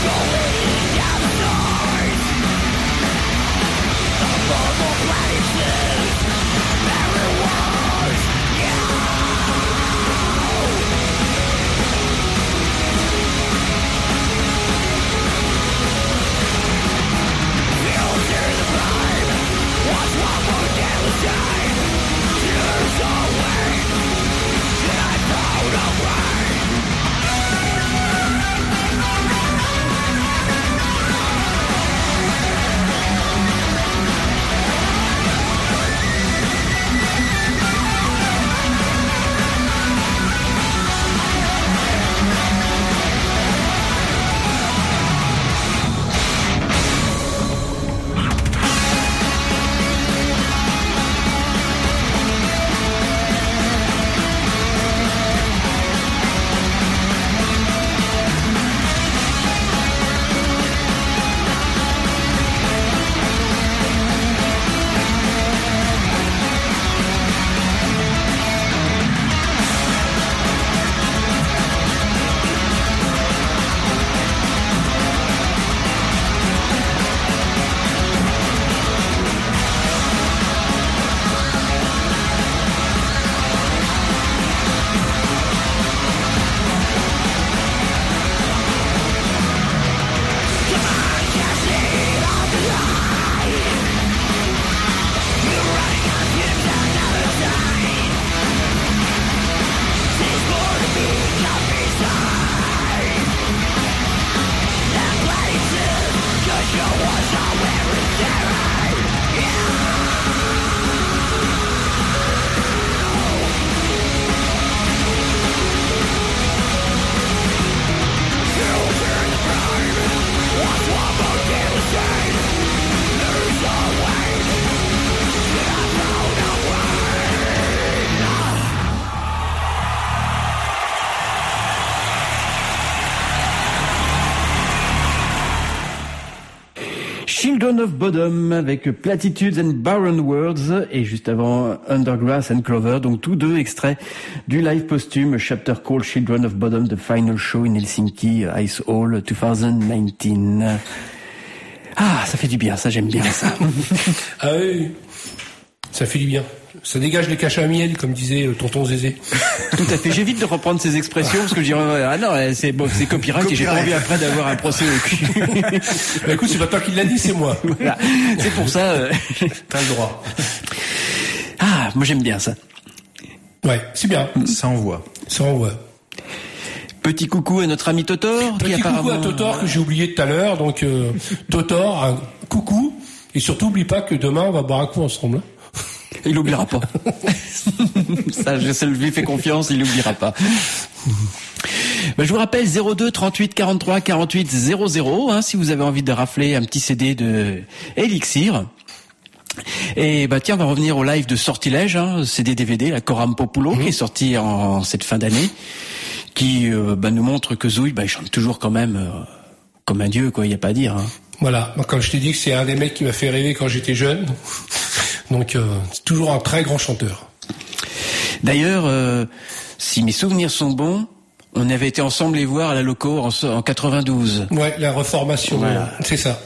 Children of Bodom avec Platitudes and Barren Words et juste avant Undergrass and Clover, donc tous deux extraits du live posthume Chapter Called Children of Bodom, The Final Show in Helsinki, Ice Hall deux mille dix-neuf. Ah, ça fait du bien, ça j'aime bien ça. Ah oui, ça fait du bien. Ça dégage les cachets à miel, comme disait le tonton Zézé. Tout à fait. J'évite de reprendre ces expressions parce que je dirais ah non, c'est bon, c'est copyright, copyright et j'ai pas envie après d'avoir un procès au cul. Bah écoute, c'est pas toi qui l'a dit, c'est moi. Voilà. C'est pour ça. Euh... T'as le droit. Ah, moi j'aime bien ça. Ouais, c'est bien. Ça envoie. Ça envoie. Petit coucou à notre ami Totor. Petit qui coucou apparemment... à Totor que j'ai oublié tout à l'heure. Donc euh, Totor, un coucou. Et surtout, oublie pas que demain on va boire un coup ensemble. Il l'oubliera pas. Ça, je lui fais confiance, il l'oubliera pas. Ben, je vous rappelle zéro deux trente-huit quarante-trois quarante-huit zéro zéro hein, si vous avez envie de rafler un petit C D de Elixir. Et bah tiens, on va revenir au live de Sortilège, hein, C D D V D, la Coram Populo, mmh. qui est sorti en, en cette fin d'année, qui euh, bah, nous montre que Zouille, bah, il chante toujours quand même euh, comme un dieu, quoi. Il y a pas à dire. Hein. Voilà. Moi, comme je t'ai dit que c'est un des mecs qui m'a fait rêver quand j'étais jeune. Donc, euh, c'est toujours un très grand chanteur. D'ailleurs, euh, si mes souvenirs sont bons, on avait été ensemble les voir à la Loco en, en quatre-vingt-douze. Ouais, la reformation, voilà. C'est ça.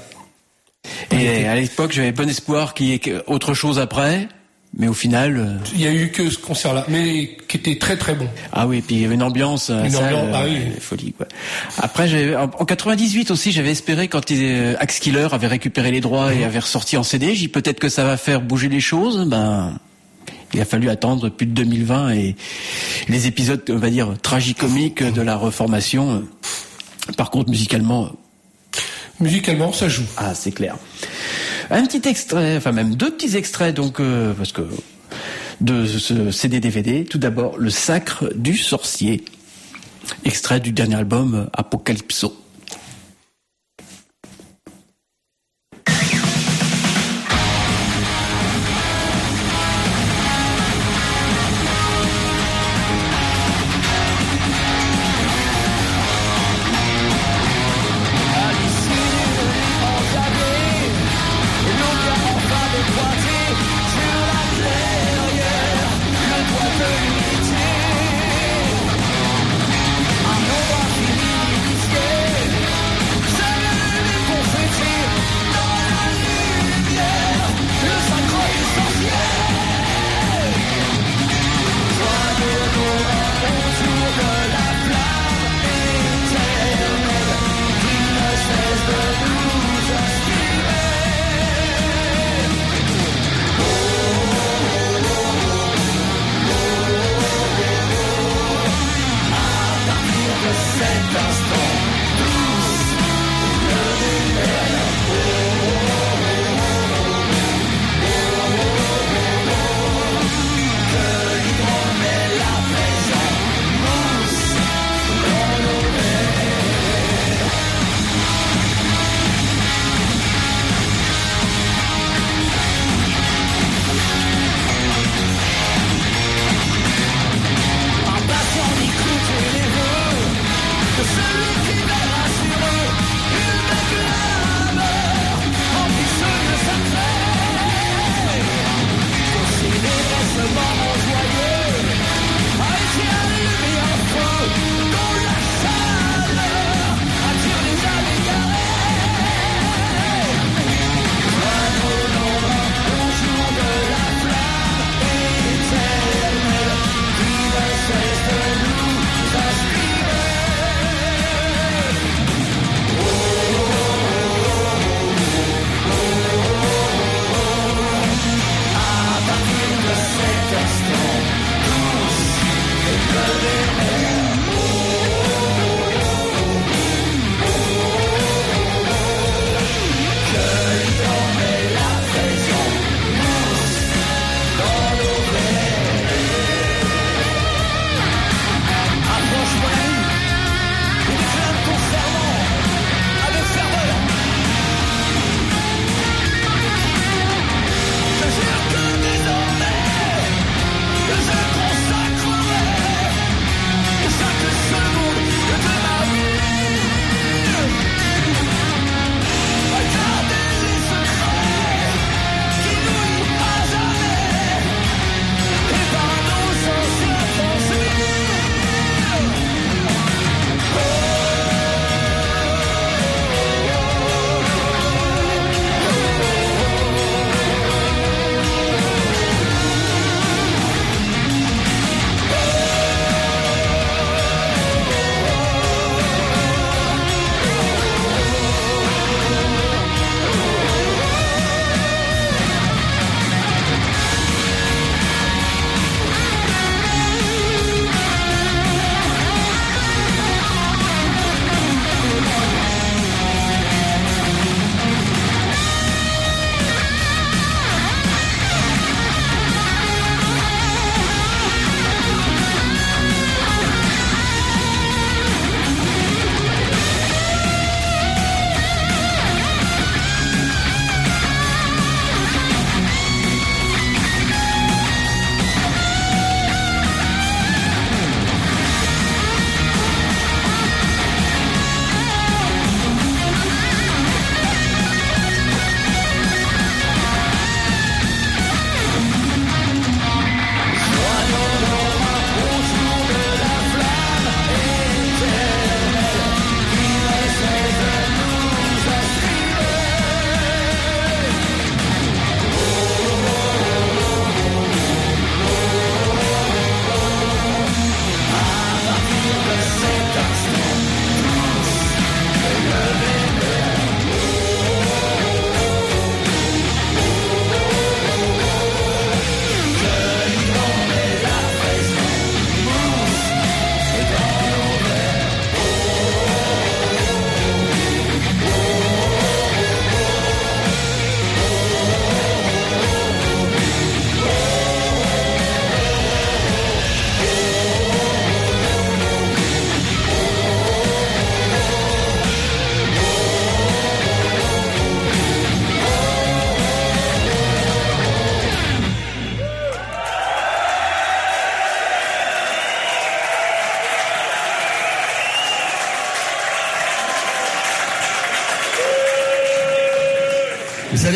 Et à l'époque, j'avais bon espoir qu'il y ait autre chose après, mais au final... Euh... Il y a eu que ce concert-là, mais qui était très très bon. Ah oui, puis il y avait une ambiance... Une salle, ambiance, ah oui. Euh, folie, quoi. Après, j'avais, en quatre-vingt-dix-huit aussi, j'avais espéré, quand euh, Axe Killer avait récupéré les droits mmh. et avait ressorti en C D, j'ai dit peut-être que ça va faire bouger les choses, ben... Il a fallu attendre plus de deux mille vingt et les épisodes, on va dire, tragicomiques de la reformation. Par contre, musicalement... Musicalement, ça joue. Ah, c'est clair. Un petit extrait, enfin même deux petits extraits, donc euh, parce que de ce C D D V D. Tout d'abord, Le Sacre du Sorcier, extrait du dernier album Apocalypso. I know I feel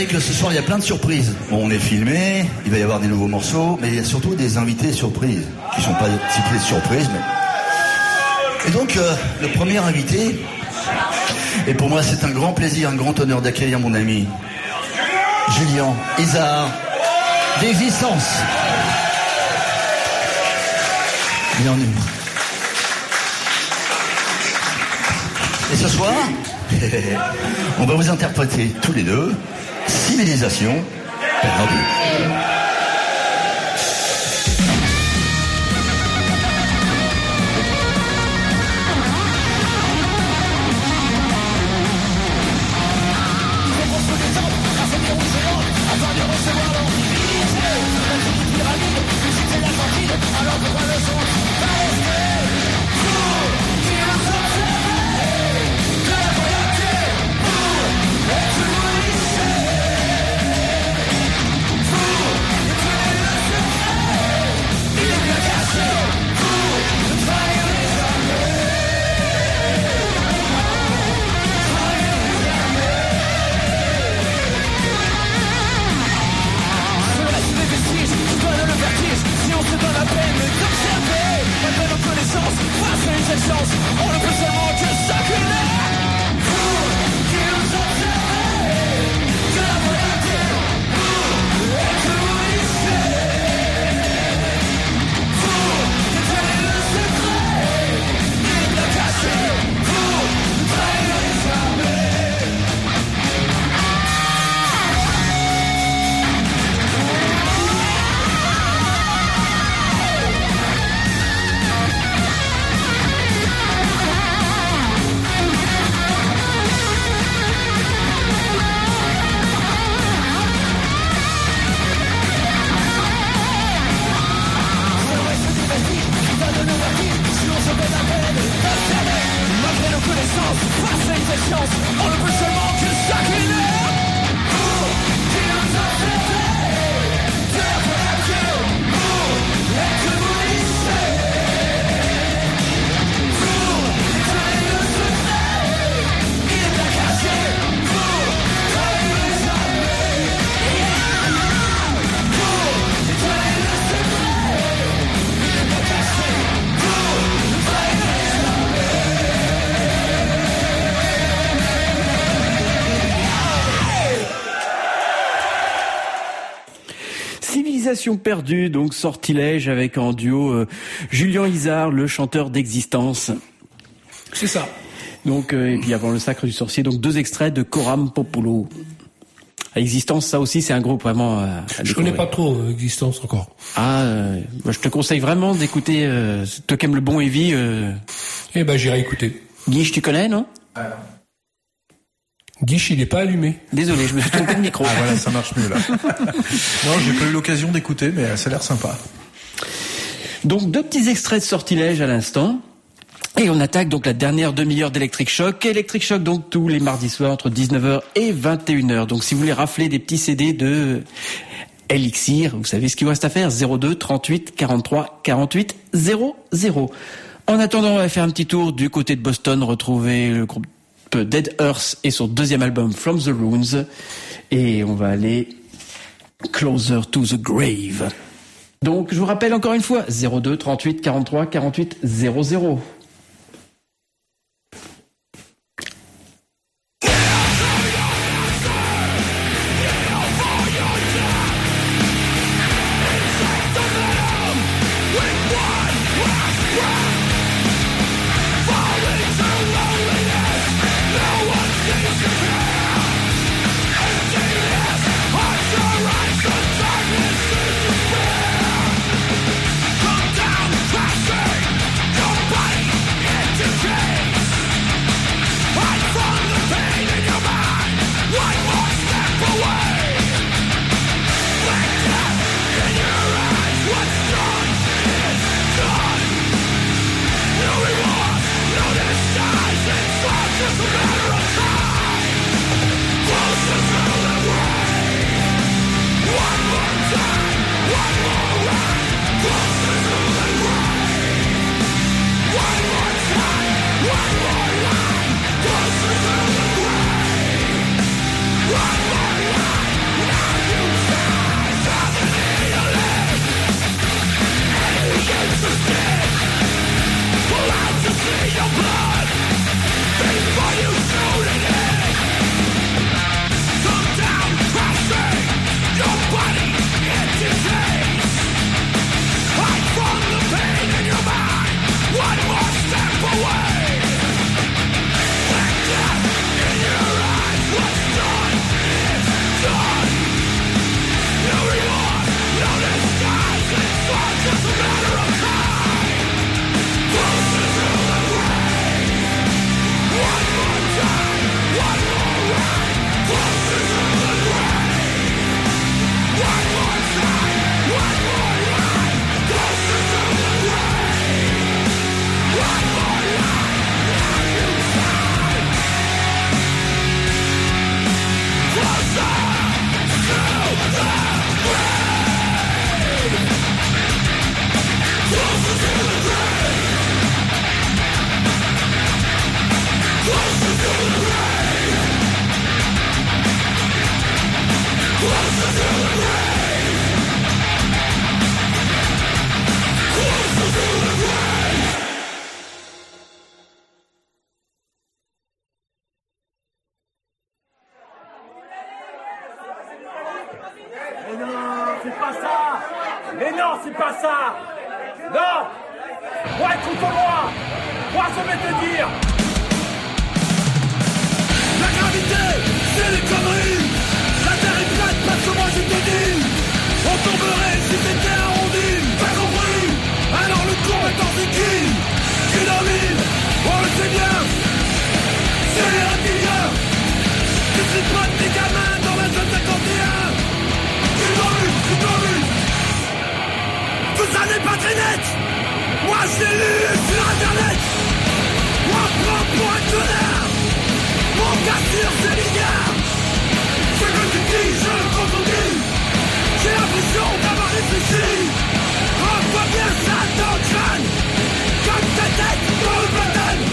savez que ce soir, il y a plein de surprises. Bon, on est filmé, il va y avoir des nouveaux morceaux, mais il y a surtout des invités surprises, qui ne sont pas des petites surprises, mais... Et donc, euh, le premier invité, et pour moi, c'est un grand plaisir, un grand honneur d'accueillir mon ami Julien Izard d'Existence. Bienvenue. Et ce soir, on va vous interpréter tous les deux Civilisation perdue. Perdue, donc Sortilège avec en duo euh, Julien Izard, le chanteur d'Existence. C'est ça. Donc euh, et puis avant le Sacre du Sorcier, donc deux extraits de Coram Populo. Existence, ça aussi, c'est un groupe vraiment. Euh, je connais pas trop euh, Existence encore. Ah, euh, moi, je te conseille vraiment d'écouter. Euh, toi qui aimes le bon heavy. Euh... Eh ben, j'irai écouter. Guiche, tu connais, non? Alors. Guiche, il est pas allumé. Désolé, je me suis trompé de micro. Ah voilà, ça marche mieux là. Non, j'ai pas eu l'occasion d'écouter, mais ça a l'air sympa. Donc deux petits extraits de Sortilège à l'instant. Et on attaque donc la dernière demi-heure d'Electric Shock. Electric Shock donc tous les mardis soirs entre dix-neuf heures et vingt et une heures. Donc si vous voulez rafler des petits C D de Elixir, vous savez ce qu'il vous reste à faire. zéro deux trente-huit quarante-trois quarante-huit zéro zéro. En attendant, on va faire un petit tour du côté de Boston, retrouver le groupe Dead Earth et son deuxième album From the Ruins. Et on va aller Closer to the Grave. Donc je vous rappelle encore une fois, zéro deux trente-huit quarante-trois quarante-huit zéro zéro. Come down, crashing, your body pas ça. Mais non, c'est pas ça. Non. Ouais, écoute-moi. Moi, je vais te dire. La gravité, c'est les conneries. La terre est plate parce que moi je te dis. On tomberait si c'était arrondi. T'as compris? Alors le con maintenant c'est qui? Qui domine? On le sait bien. C'est les reptiliens. Qui tripotent des gamins dans la zone cinquante et un. Qui domine? Qui domine? Tout ça n'est pas très net. Moi je l'ai lu sur internet. Moi prends pour un connard. Mon gars sur ce milliard. Ce que tu dis, je le contredis. J'ai l'impression d'avoir réfléchi. Renvoie bien ça dans le crâne. Comme ta tête dans le platane.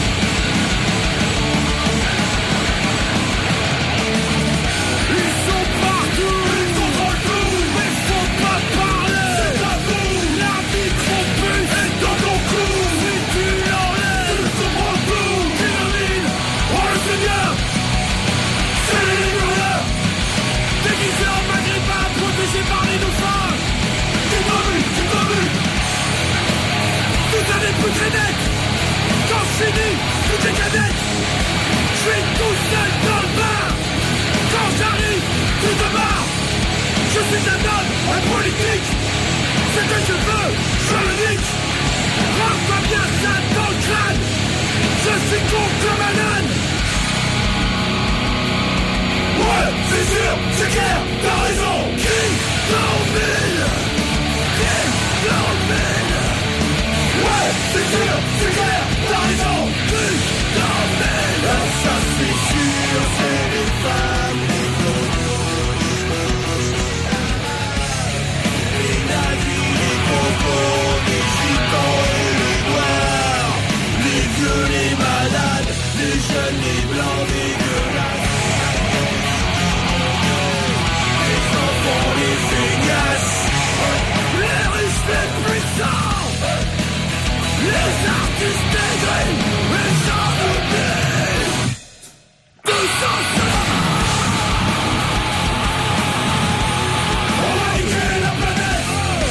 Ils sont partout, ils contrôlent tout. Mais faut pas parler, c'est tabou. La micro-puce est dans ton cou. Si tu l'enlèves, tu comprends tout. Qui domine, on le sait bien. C'est les Liguriens. Déguisés en maghrébins, protégés par les dauphins. Qui domine, qui domine. Tout ça n'est plus très net. Quand je finis, tout est cadette. Je suis tout seul dans le bar. Quand j'arrive, tout te barre. Je suis un homme, un politique. Ce que je veux, je le nique. Renvoie bien ça dans le crâne. Je suis con comme un âne. Ouais, c'est sûr, c'est clair, t'as raison. Qui domine? Qui domine? Ouais, c'est sûr, c'est clair, t'as raison. Qui domine? Ça c'est sûr, c'est les femmes, les cocos, les nazis, les cocos, les gitans et les noirs, les vieux, les malades, les jeunes, les blancs, les gueulasses. Les feignasses, les riches, les puissants, les artistes aigris, les gens oubliés, tous ensemble. On va niquer la planète.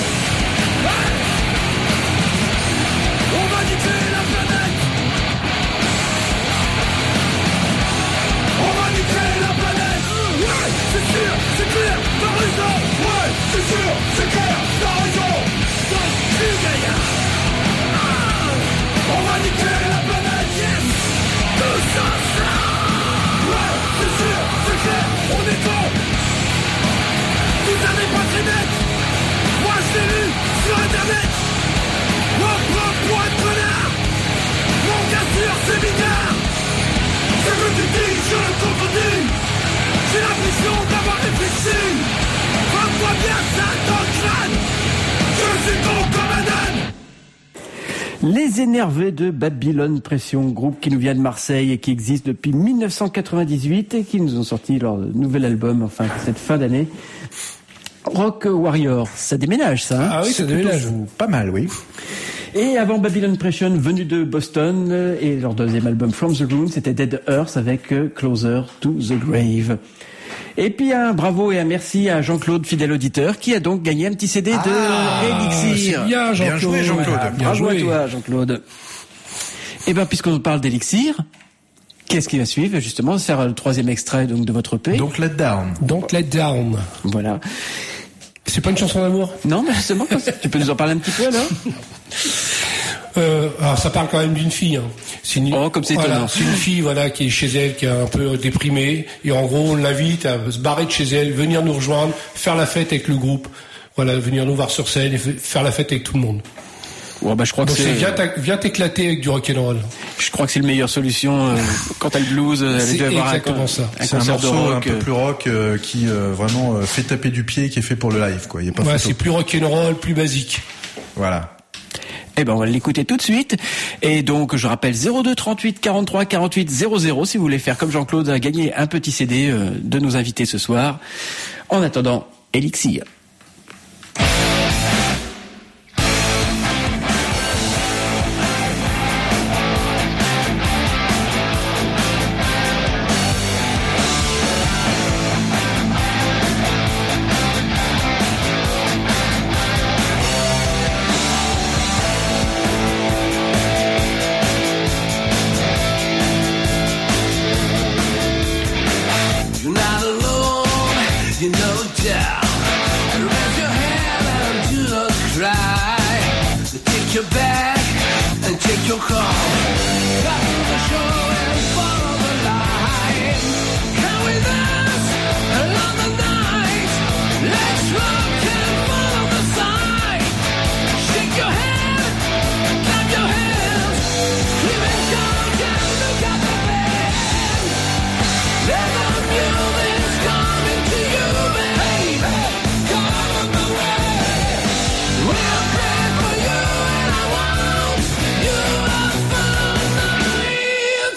On va niquer la planète. On va niquer la planète. Ouais, c'est sûr, c'est clair, t'as raison. Ouais, c'est sûr, c'est clair, t'as raison. Donc, tu gaillards. Ah, on va niquer la planète, yes. Tous ensemble. Ouais, c'est sûr, c'est clair, on est con. Tout ça n'est pas très net. Moi, je l'ai lu sur internet. Moi, prends pour un connard. Mon gars sûr, c'est bigard. Ce que tu dis, je le contredis. J'ai l'impression d'avoir réfléchi. Renvoie bien ça dans le crâne. Je suis con comme un âne. Les Énervés de Babylone Pression, groupe qui nous vient de Marseille et qui existe depuis mille neuf cent quatre-vingt-dix-huit et qui nous ont sorti leur nouvel album, enfin cette fin d'année. Rock Warrior, ça déménage ça, hein? Ah oui, ça déménage. Pas mal, oui. Et avant Babylon Pression, venu de Boston, euh, et leur deuxième album From the Ground, c'était Dead Earth avec euh, Closer to the Grave. Et puis un bravo et un merci à Jean-Claude, fidèle auditeur, qui a donc gagné un petit C D de Ah, Elixir. c'est bien, Jean-Claude. Bien joué, Jean-Claude. Ah, bien Bravo joué. à toi, Jean-Claude. Et ben, puisqu'on parle d'Elixir, qu'est-ce qui va suivre? Justement, c'est le troisième extrait donc de votre E P. Donc Let Down. Donc Let Down. Voilà. C'est pas une chanson d'amour? Non, mais justement, tu peux nous en parler un petit peu alors? Euh, alors ça parle quand même d'une fille. Hein. C'est une, Oh, comme c'est voilà, étonnant. c'est une fille voilà qui est chez elle, qui est un peu déprimée, et en gros on l'invite à se barrer de chez elle, venir nous rejoindre, faire la fête avec le groupe, voilà, venir nous voir sur scène et f- faire la fête avec tout le monde. Ouais, bah, je crois Donc que c'est c'est, viens, t'a- viens t'éclater avec du rock'n'roll. je crois que c'est la meilleure solution euh, quand t'as le blues. euh, C'est de avoir un- exactement ça. Un C'est un concert de morceau un rock. peu euh, plus rock euh, qui euh, vraiment euh, fait taper du pied, qui est fait pour le live, quoi. Il y a pas Voilà, photo. c'est plus rock'n'roll, plus basique. Voilà. Eh ben, on va l'écouter tout de suite. Et donc, je rappelle zéro deux trente-huit quarante-trois quarante-huit zéro zéro si vous voulez faire comme Jean-Claude, à gagner un petit C D euh, de nos invités ce soir. En attendant, Elixir. We'll be right back. watch your back and take your call. Cut through the show and follow the line. Come with us along the night. Let's rock and follow the sign. Shake your head, clap your hands. Scream and shout and look at the band. Let the music's coming to you, baby. Come my way. We'll pray for you and I want you a fun night.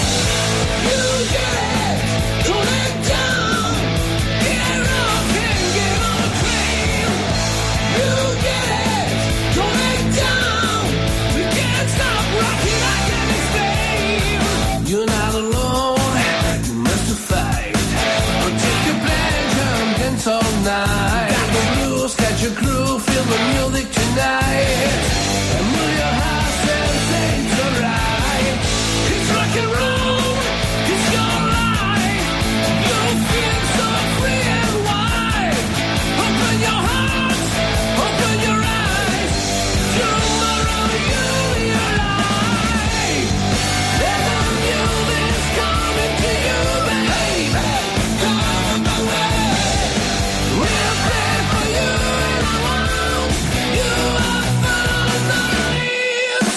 You get it, don't let down. Get up and get on the train. You get it, don't let down. We can't stop rocking, I can't explain. You're not alone, you must have fight. But take your pleasure and dance all night. Got the blues, got your crew, feel the music tonight. And move your house and say it's alright. It's rock and roll, it's your life. You'll feel so free and wide. Open your hearts, open your eyes. Tomorrow you'll realize that the music's coming to you, baby. Come my way. We'll pray for you and I want you a fun night.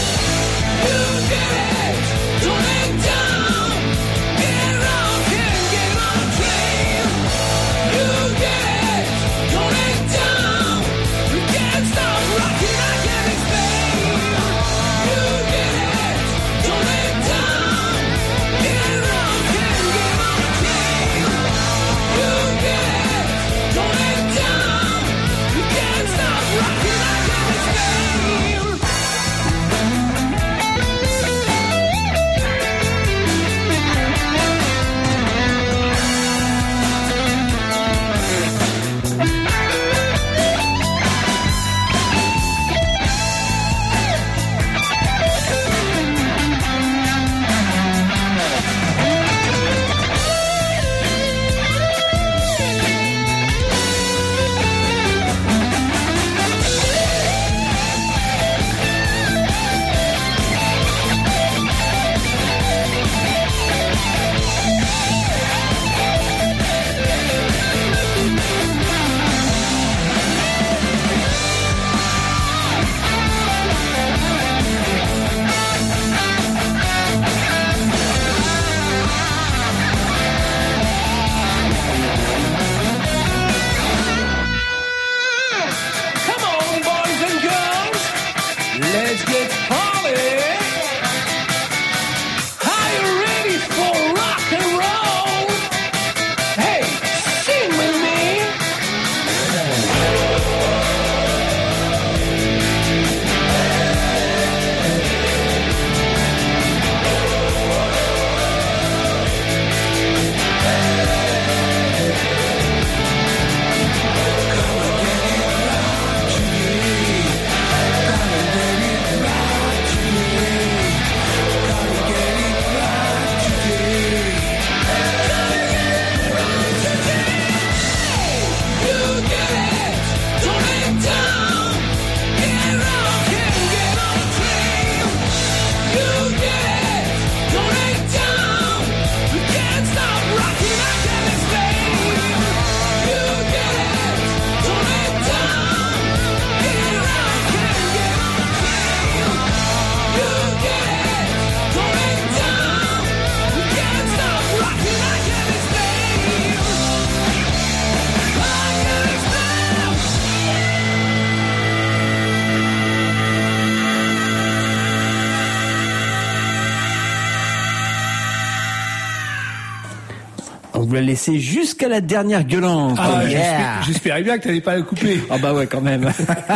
You get it, don't let down. Get out and get on the train. You get it, don't let down. We can't stop rocking, I can't explain. You get it, don't let down. Get out and get on the train. You get it, don't let down. We can't stop rocking, I can't explain. Come on, boys and girls, let's get party. Are you ready for rock and roll? Hey, sing with me. You get it, don't let down. Get out and get on the train. You get it, don't let down. We can't stop rocking, I can't explain. You get it, don't let down. Get out and get on the train. You get it, don't let down. We can't stop rocking, I can't explain. I can't explain. On vous l'a laissé jusqu'à la dernière gueulante. Ah, Oh, yeah. j'espère- j'espérais bien que t'allais pas la couper. Ah bah ouais, quand même.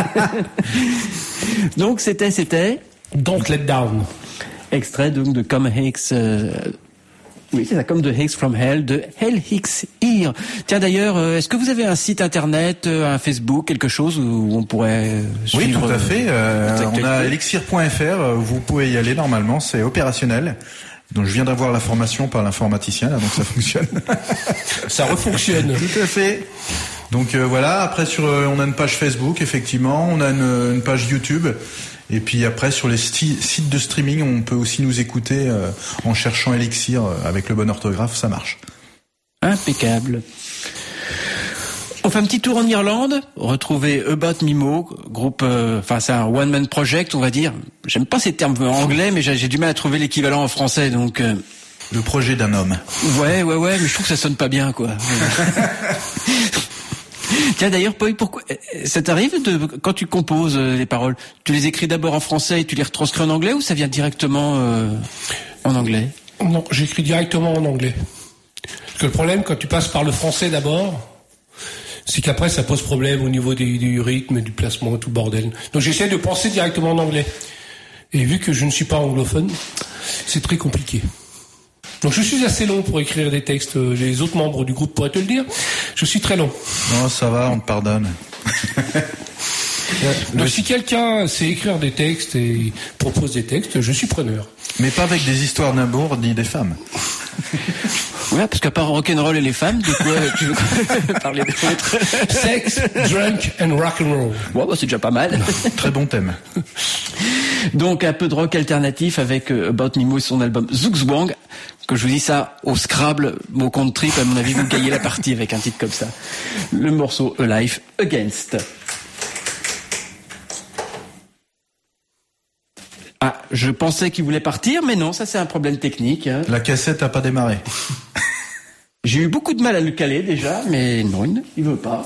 Donc c'était, c'était Don't Let Down. extrait donc de Come Hicks. euh, Oui, c'est ça, comme de Hicks from Hell, de Hell Hicks Here. Tiens d'ailleurs, euh, est-ce que vous avez un site internet, euh, un Facebook, quelque chose où on pourrait euh, Oui, suivre tout à fait. Euh, votre on a actualité elixir point f r. Vous pouvez y aller normalement. C'est opérationnel. Donc je viens d'avoir la formation par l'informaticien là, donc ça fonctionne. Ça refonctionne. Tout à fait. Donc euh, voilà, après sur euh, on a une page Facebook effectivement, on a une, une page YouTube. Et puis après, sur les sti- sites de streaming, on peut aussi nous écouter euh, en cherchant Elixir euh, avec le bon orthographe, ça marche. Impeccable. On fait un petit tour en Irlande, retrouver About Mimo, groupe, enfin euh, c'est un one-man project, on va dire. J'aime pas ces termes anglais, mais j'ai, j'ai du mal à trouver l'équivalent en français, donc... Euh... Le projet d'un homme. Ouais, ouais, ouais, mais je trouve que ça sonne pas bien, quoi. Tiens, d'ailleurs, Paul, pourquoi ça t'arrive de quand tu composes les paroles, tu les écris d'abord en français et tu les retranscris en anglais ou ça vient directement euh, en anglais? Non, j'écris directement en anglais. Parce que le problème, quand tu passes par le français d'abord, c'est qu'après ça pose problème au niveau des, du rythme, du placement, tout le bordel. Donc j'essaie de penser directement en anglais. Et vu que je ne suis pas anglophone, c'est très compliqué. Donc je suis assez long pour écrire des textes. Les autres membres du groupe pourraient te le dire. Je suis très long. Non, ça va, on te pardonne. Donc si quelqu'un sait écrire des textes et propose des textes, je suis preneur. Mais pas avec des histoires d'amour ni des femmes. Ouais, parce qu'à part rock'n'roll et les femmes, de quoi tu veux parler d'autres? Sex, drunk and rock'n'roll. Ouais, bah c'est déjà pas mal. Très bon thème. Donc un peu de rock alternatif avec euh, About Mimo et son album Zugzwang. Que je vous dis ça au Scrabble, au compte trip, à mon avis vous gagnez la partie avec un titre comme ça. Le morceau A Life Against. Ah, je pensais qu'il voulait partir, mais non, ça c'est un problème technique. Hein. La cassette a pas démarré. J'ai eu beaucoup de mal à le caler déjà, mais non, il ne il veut pas.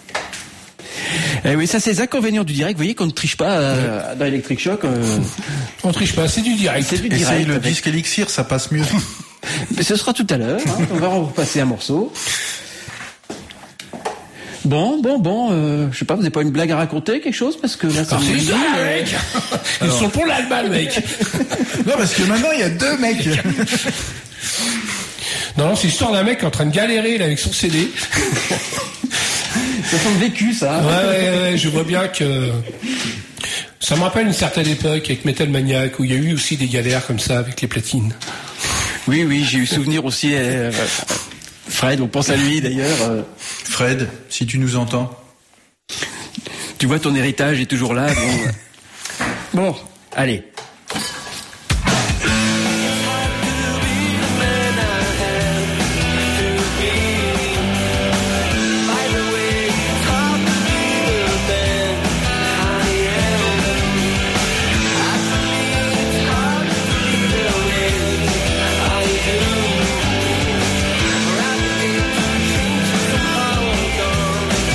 Eh oui, ça c'est les inconvénients du direct. Vous voyez qu'on ne triche pas euh, ouais. dans Electric Shock. Euh... On triche pas, c'est du direct. C'est du direct. Essaye le avec... disque Elixir, ça passe mieux. Mais ce sera tout à l'heure. Hein. On va repasser un morceau. Bon, bon, bon. Euh, je sais pas, vous n'avez pas une blague à raconter, quelque chose, parce que là, c'est c'est ça, euh... mec. Ils Alors... sont pour l'Allemagne, mec. Non, parce que maintenant il y a deux mecs. Non, non, c'est l'histoire d'un mec en train de galérer là avec son C D. Ça semble vécu, ça. Ouais, ouais, ouais, je vois bien que ça me rappelle une certaine époque avec Metal Maniac où il y a eu aussi des galères comme ça avec les platines. Oui, oui, j'ai eu souvenir aussi. Euh, Fred, on pense à lui d'ailleurs. Euh... Fred, si tu nous entends. Tu vois, ton héritage est toujours là. Bon, bon allez.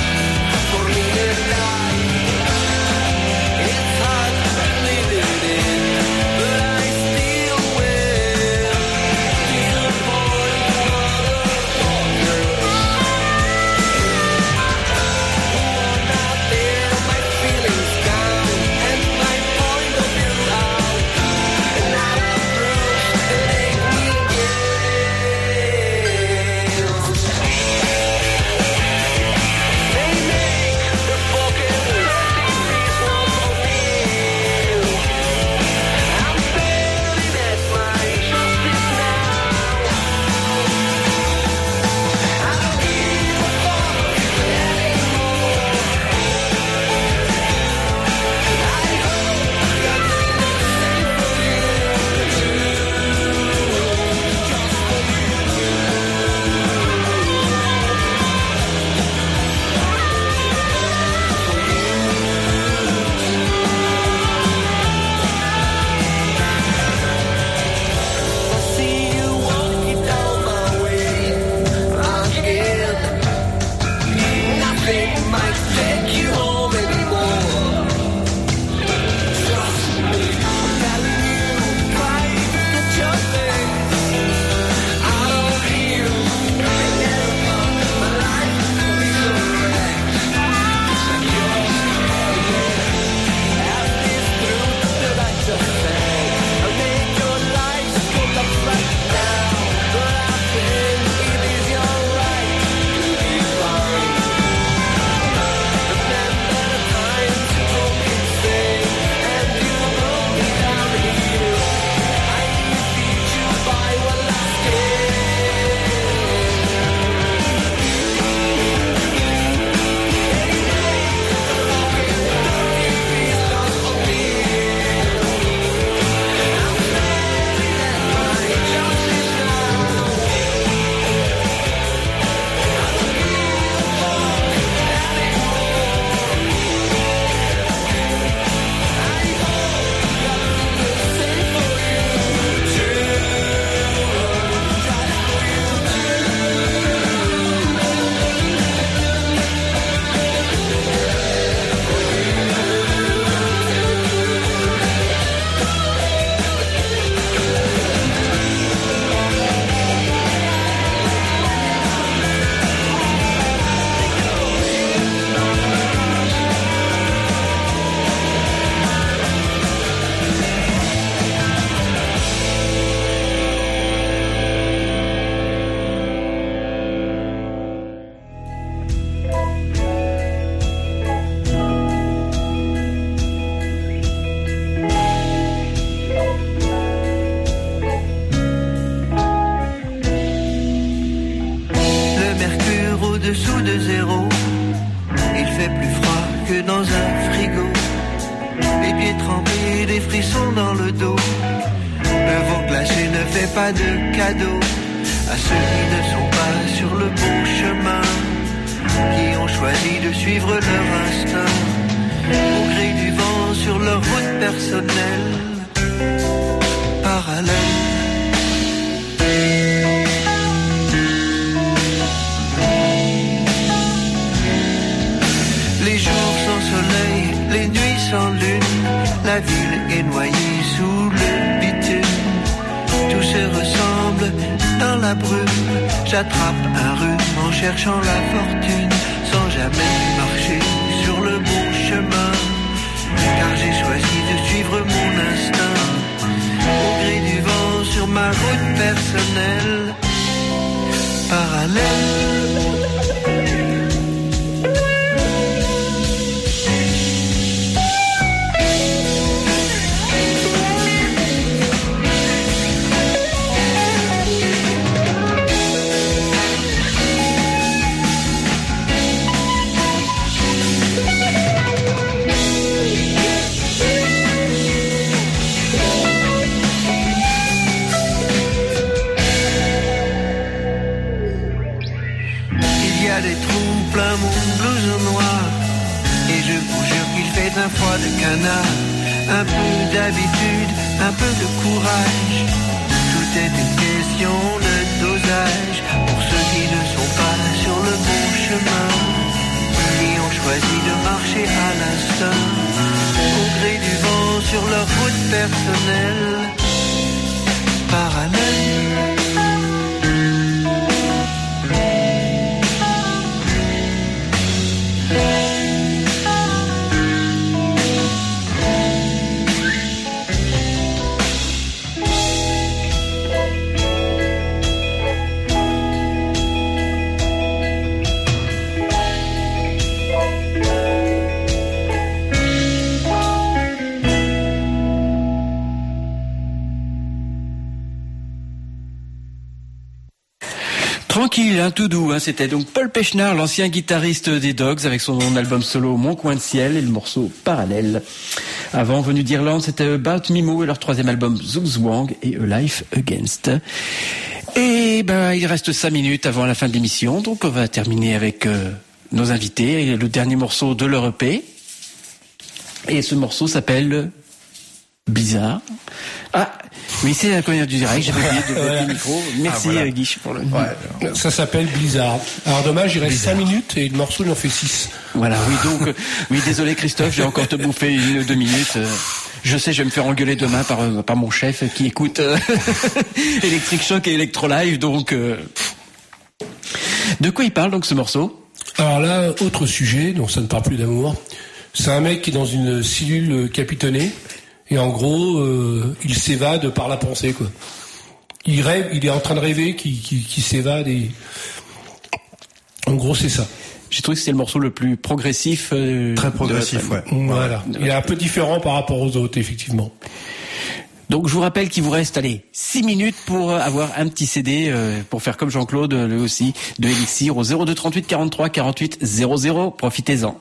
It's hard to believe it is. frigo, les pieds trempés, des frissons dans le dos. Le vent glacé ne fait pas de cadeau à ceux qui ne sont pas sur le bon chemin, qui ont choisi de suivre leur instinct au gré du vent sur leur route personnelle parallèle. Les jours sans soleil, les nuits sans lune, la ville est noyée sous le bitume. Tout se ressemble dans la brume. J'attrape un rhume en cherchant la fortune, sans jamais marcher sur le bon chemin, car j'ai choisi de suivre mon instinct au gré du vent sur ma route personnelle parallèle. Plein mon blouson noir, et je vous jure qu'il fait un froid de canard. Un peu d'habitude, un peu de courage, tout est une question de dosage pour ceux qui ne sont pas sur le bon chemin, qui ont choisi de marcher à l'instinct au gré du vent sur leur route personnelle parallèle. Tranquille, hein, tout doux, hein, c'était donc Paul Pechnard, l'ancien guitariste des Dogs, avec son album solo Mon Coin de Ciel et le morceau Parallèle. Avant, venu d'Irlande, c'était About Mimo et leur troisième album Zugzwang et A Life Against. Et ben, il reste cinq minutes avant la fin de l'émission, donc on va terminer avec euh, nos invités et le dernier morceau de leur E P. Et ce morceau s'appelle Bizarre. Ah, oui, c'est la première du direct, j'avais oublié de mettre le micro. Merci ah, voilà. Guiche pour le... Ouais. Ça s'appelle Blizzard. Alors dommage, il reste cinq minutes et le morceau il en fait six. Voilà, oui, donc, euh, oui, désolé Christophe, j'ai encore te bouffé une ou deux minutes. Euh, je sais, je vais me faire engueuler demain par, euh, par mon chef qui écoute euh, Electric Shock et Electro Live, donc... Euh... De quoi il parle donc ce morceau? Alors là, autre sujet, donc ça ne parle plus d'amour. C'est un mec qui est dans une cellule capitonnée. Et en gros, euh, il s'évade par la pensée, quoi. Il rêve, il est en train de rêver, qu'il qui, qui s'évade et... En gros, c'est ça. J'ai trouvé que c'était le morceau le plus progressif. Euh, Très progressif, ouais. Voilà. Il est un peu différent par rapport aux autres, effectivement. Donc je vous rappelle qu'il vous reste, allez, six minutes pour avoir un petit C D, euh, pour faire comme Jean-Claude, lui aussi, de Elixir au zéro deux trente-huit quarante-trois quarante-huit zéro zéro. Profitez-en.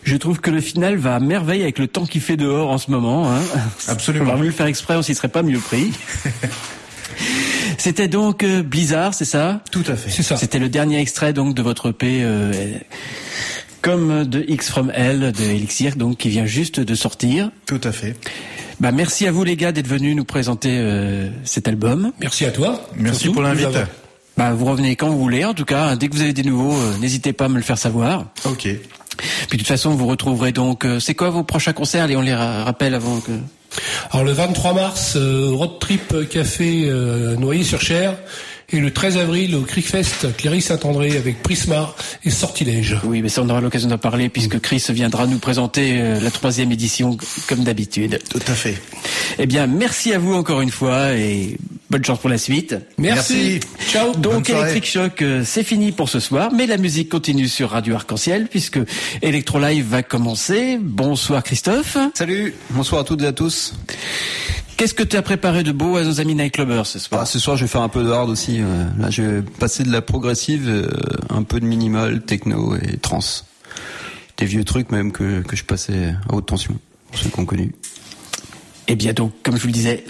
Je trouve que le final va à merveille avec le temps qu'il fait dehors en ce moment. Hein. Absolument. On aurait voulu le faire exprès, on s'y serait pas mieux pris. C'était donc euh, Blizzard, c'est ça ? Tout à fait. C'est ça. C'était le dernier extrait donc de votre E P euh, comme de X from Hell de Elixir, donc qui vient juste de sortir. Tout à fait. Bah merci à vous les gars d'être venus nous présenter euh, cet album. Merci à toi. Merci Surtout, pour l'invite. nous avons- Bah vous revenez quand vous voulez. En tout cas, dès que vous avez des nouveaux, euh, n'hésitez pas à me le faire savoir. Ok. Puis de toute façon, vous retrouverez donc. Euh, c'est quoi vos prochains concerts ? Allez, on les ra- rappelle avant que. Alors le vingt-trois mars, euh, Road Trip Café euh, Noyer-sur-Cher, et le treize avril au Creekfest Cléry-Saint-André avec Prisma et Sortilège. Oui, mais ça on aura l'occasion d'en parler puisque Chris viendra nous présenter euh, la troisième édition comme d'habitude. Tout à fait. Eh bien, merci à vous encore une fois et bonne chance pour la suite. Merci. Merci. Ciao. Bonne Donc soirée. Electric Shock, euh, c'est fini pour ce soir, mais la musique continue sur Radio Arc-en-Ciel puisque Electro Live va commencer. Bonsoir Christophe. Salut, bonsoir à toutes et à tous. Qu'est-ce que tu as préparé de beau à nos amis Nightclubbers ce soir ? Ah, ce soir, je vais faire un peu de hard aussi. euh, Là, je vais passer de la progressive, euh, un peu de minimal, techno et trance. Des vieux trucs même que, que je passais à haute tension, pour ceux qui ont connu. Eh bien donc, comme je vous le disais,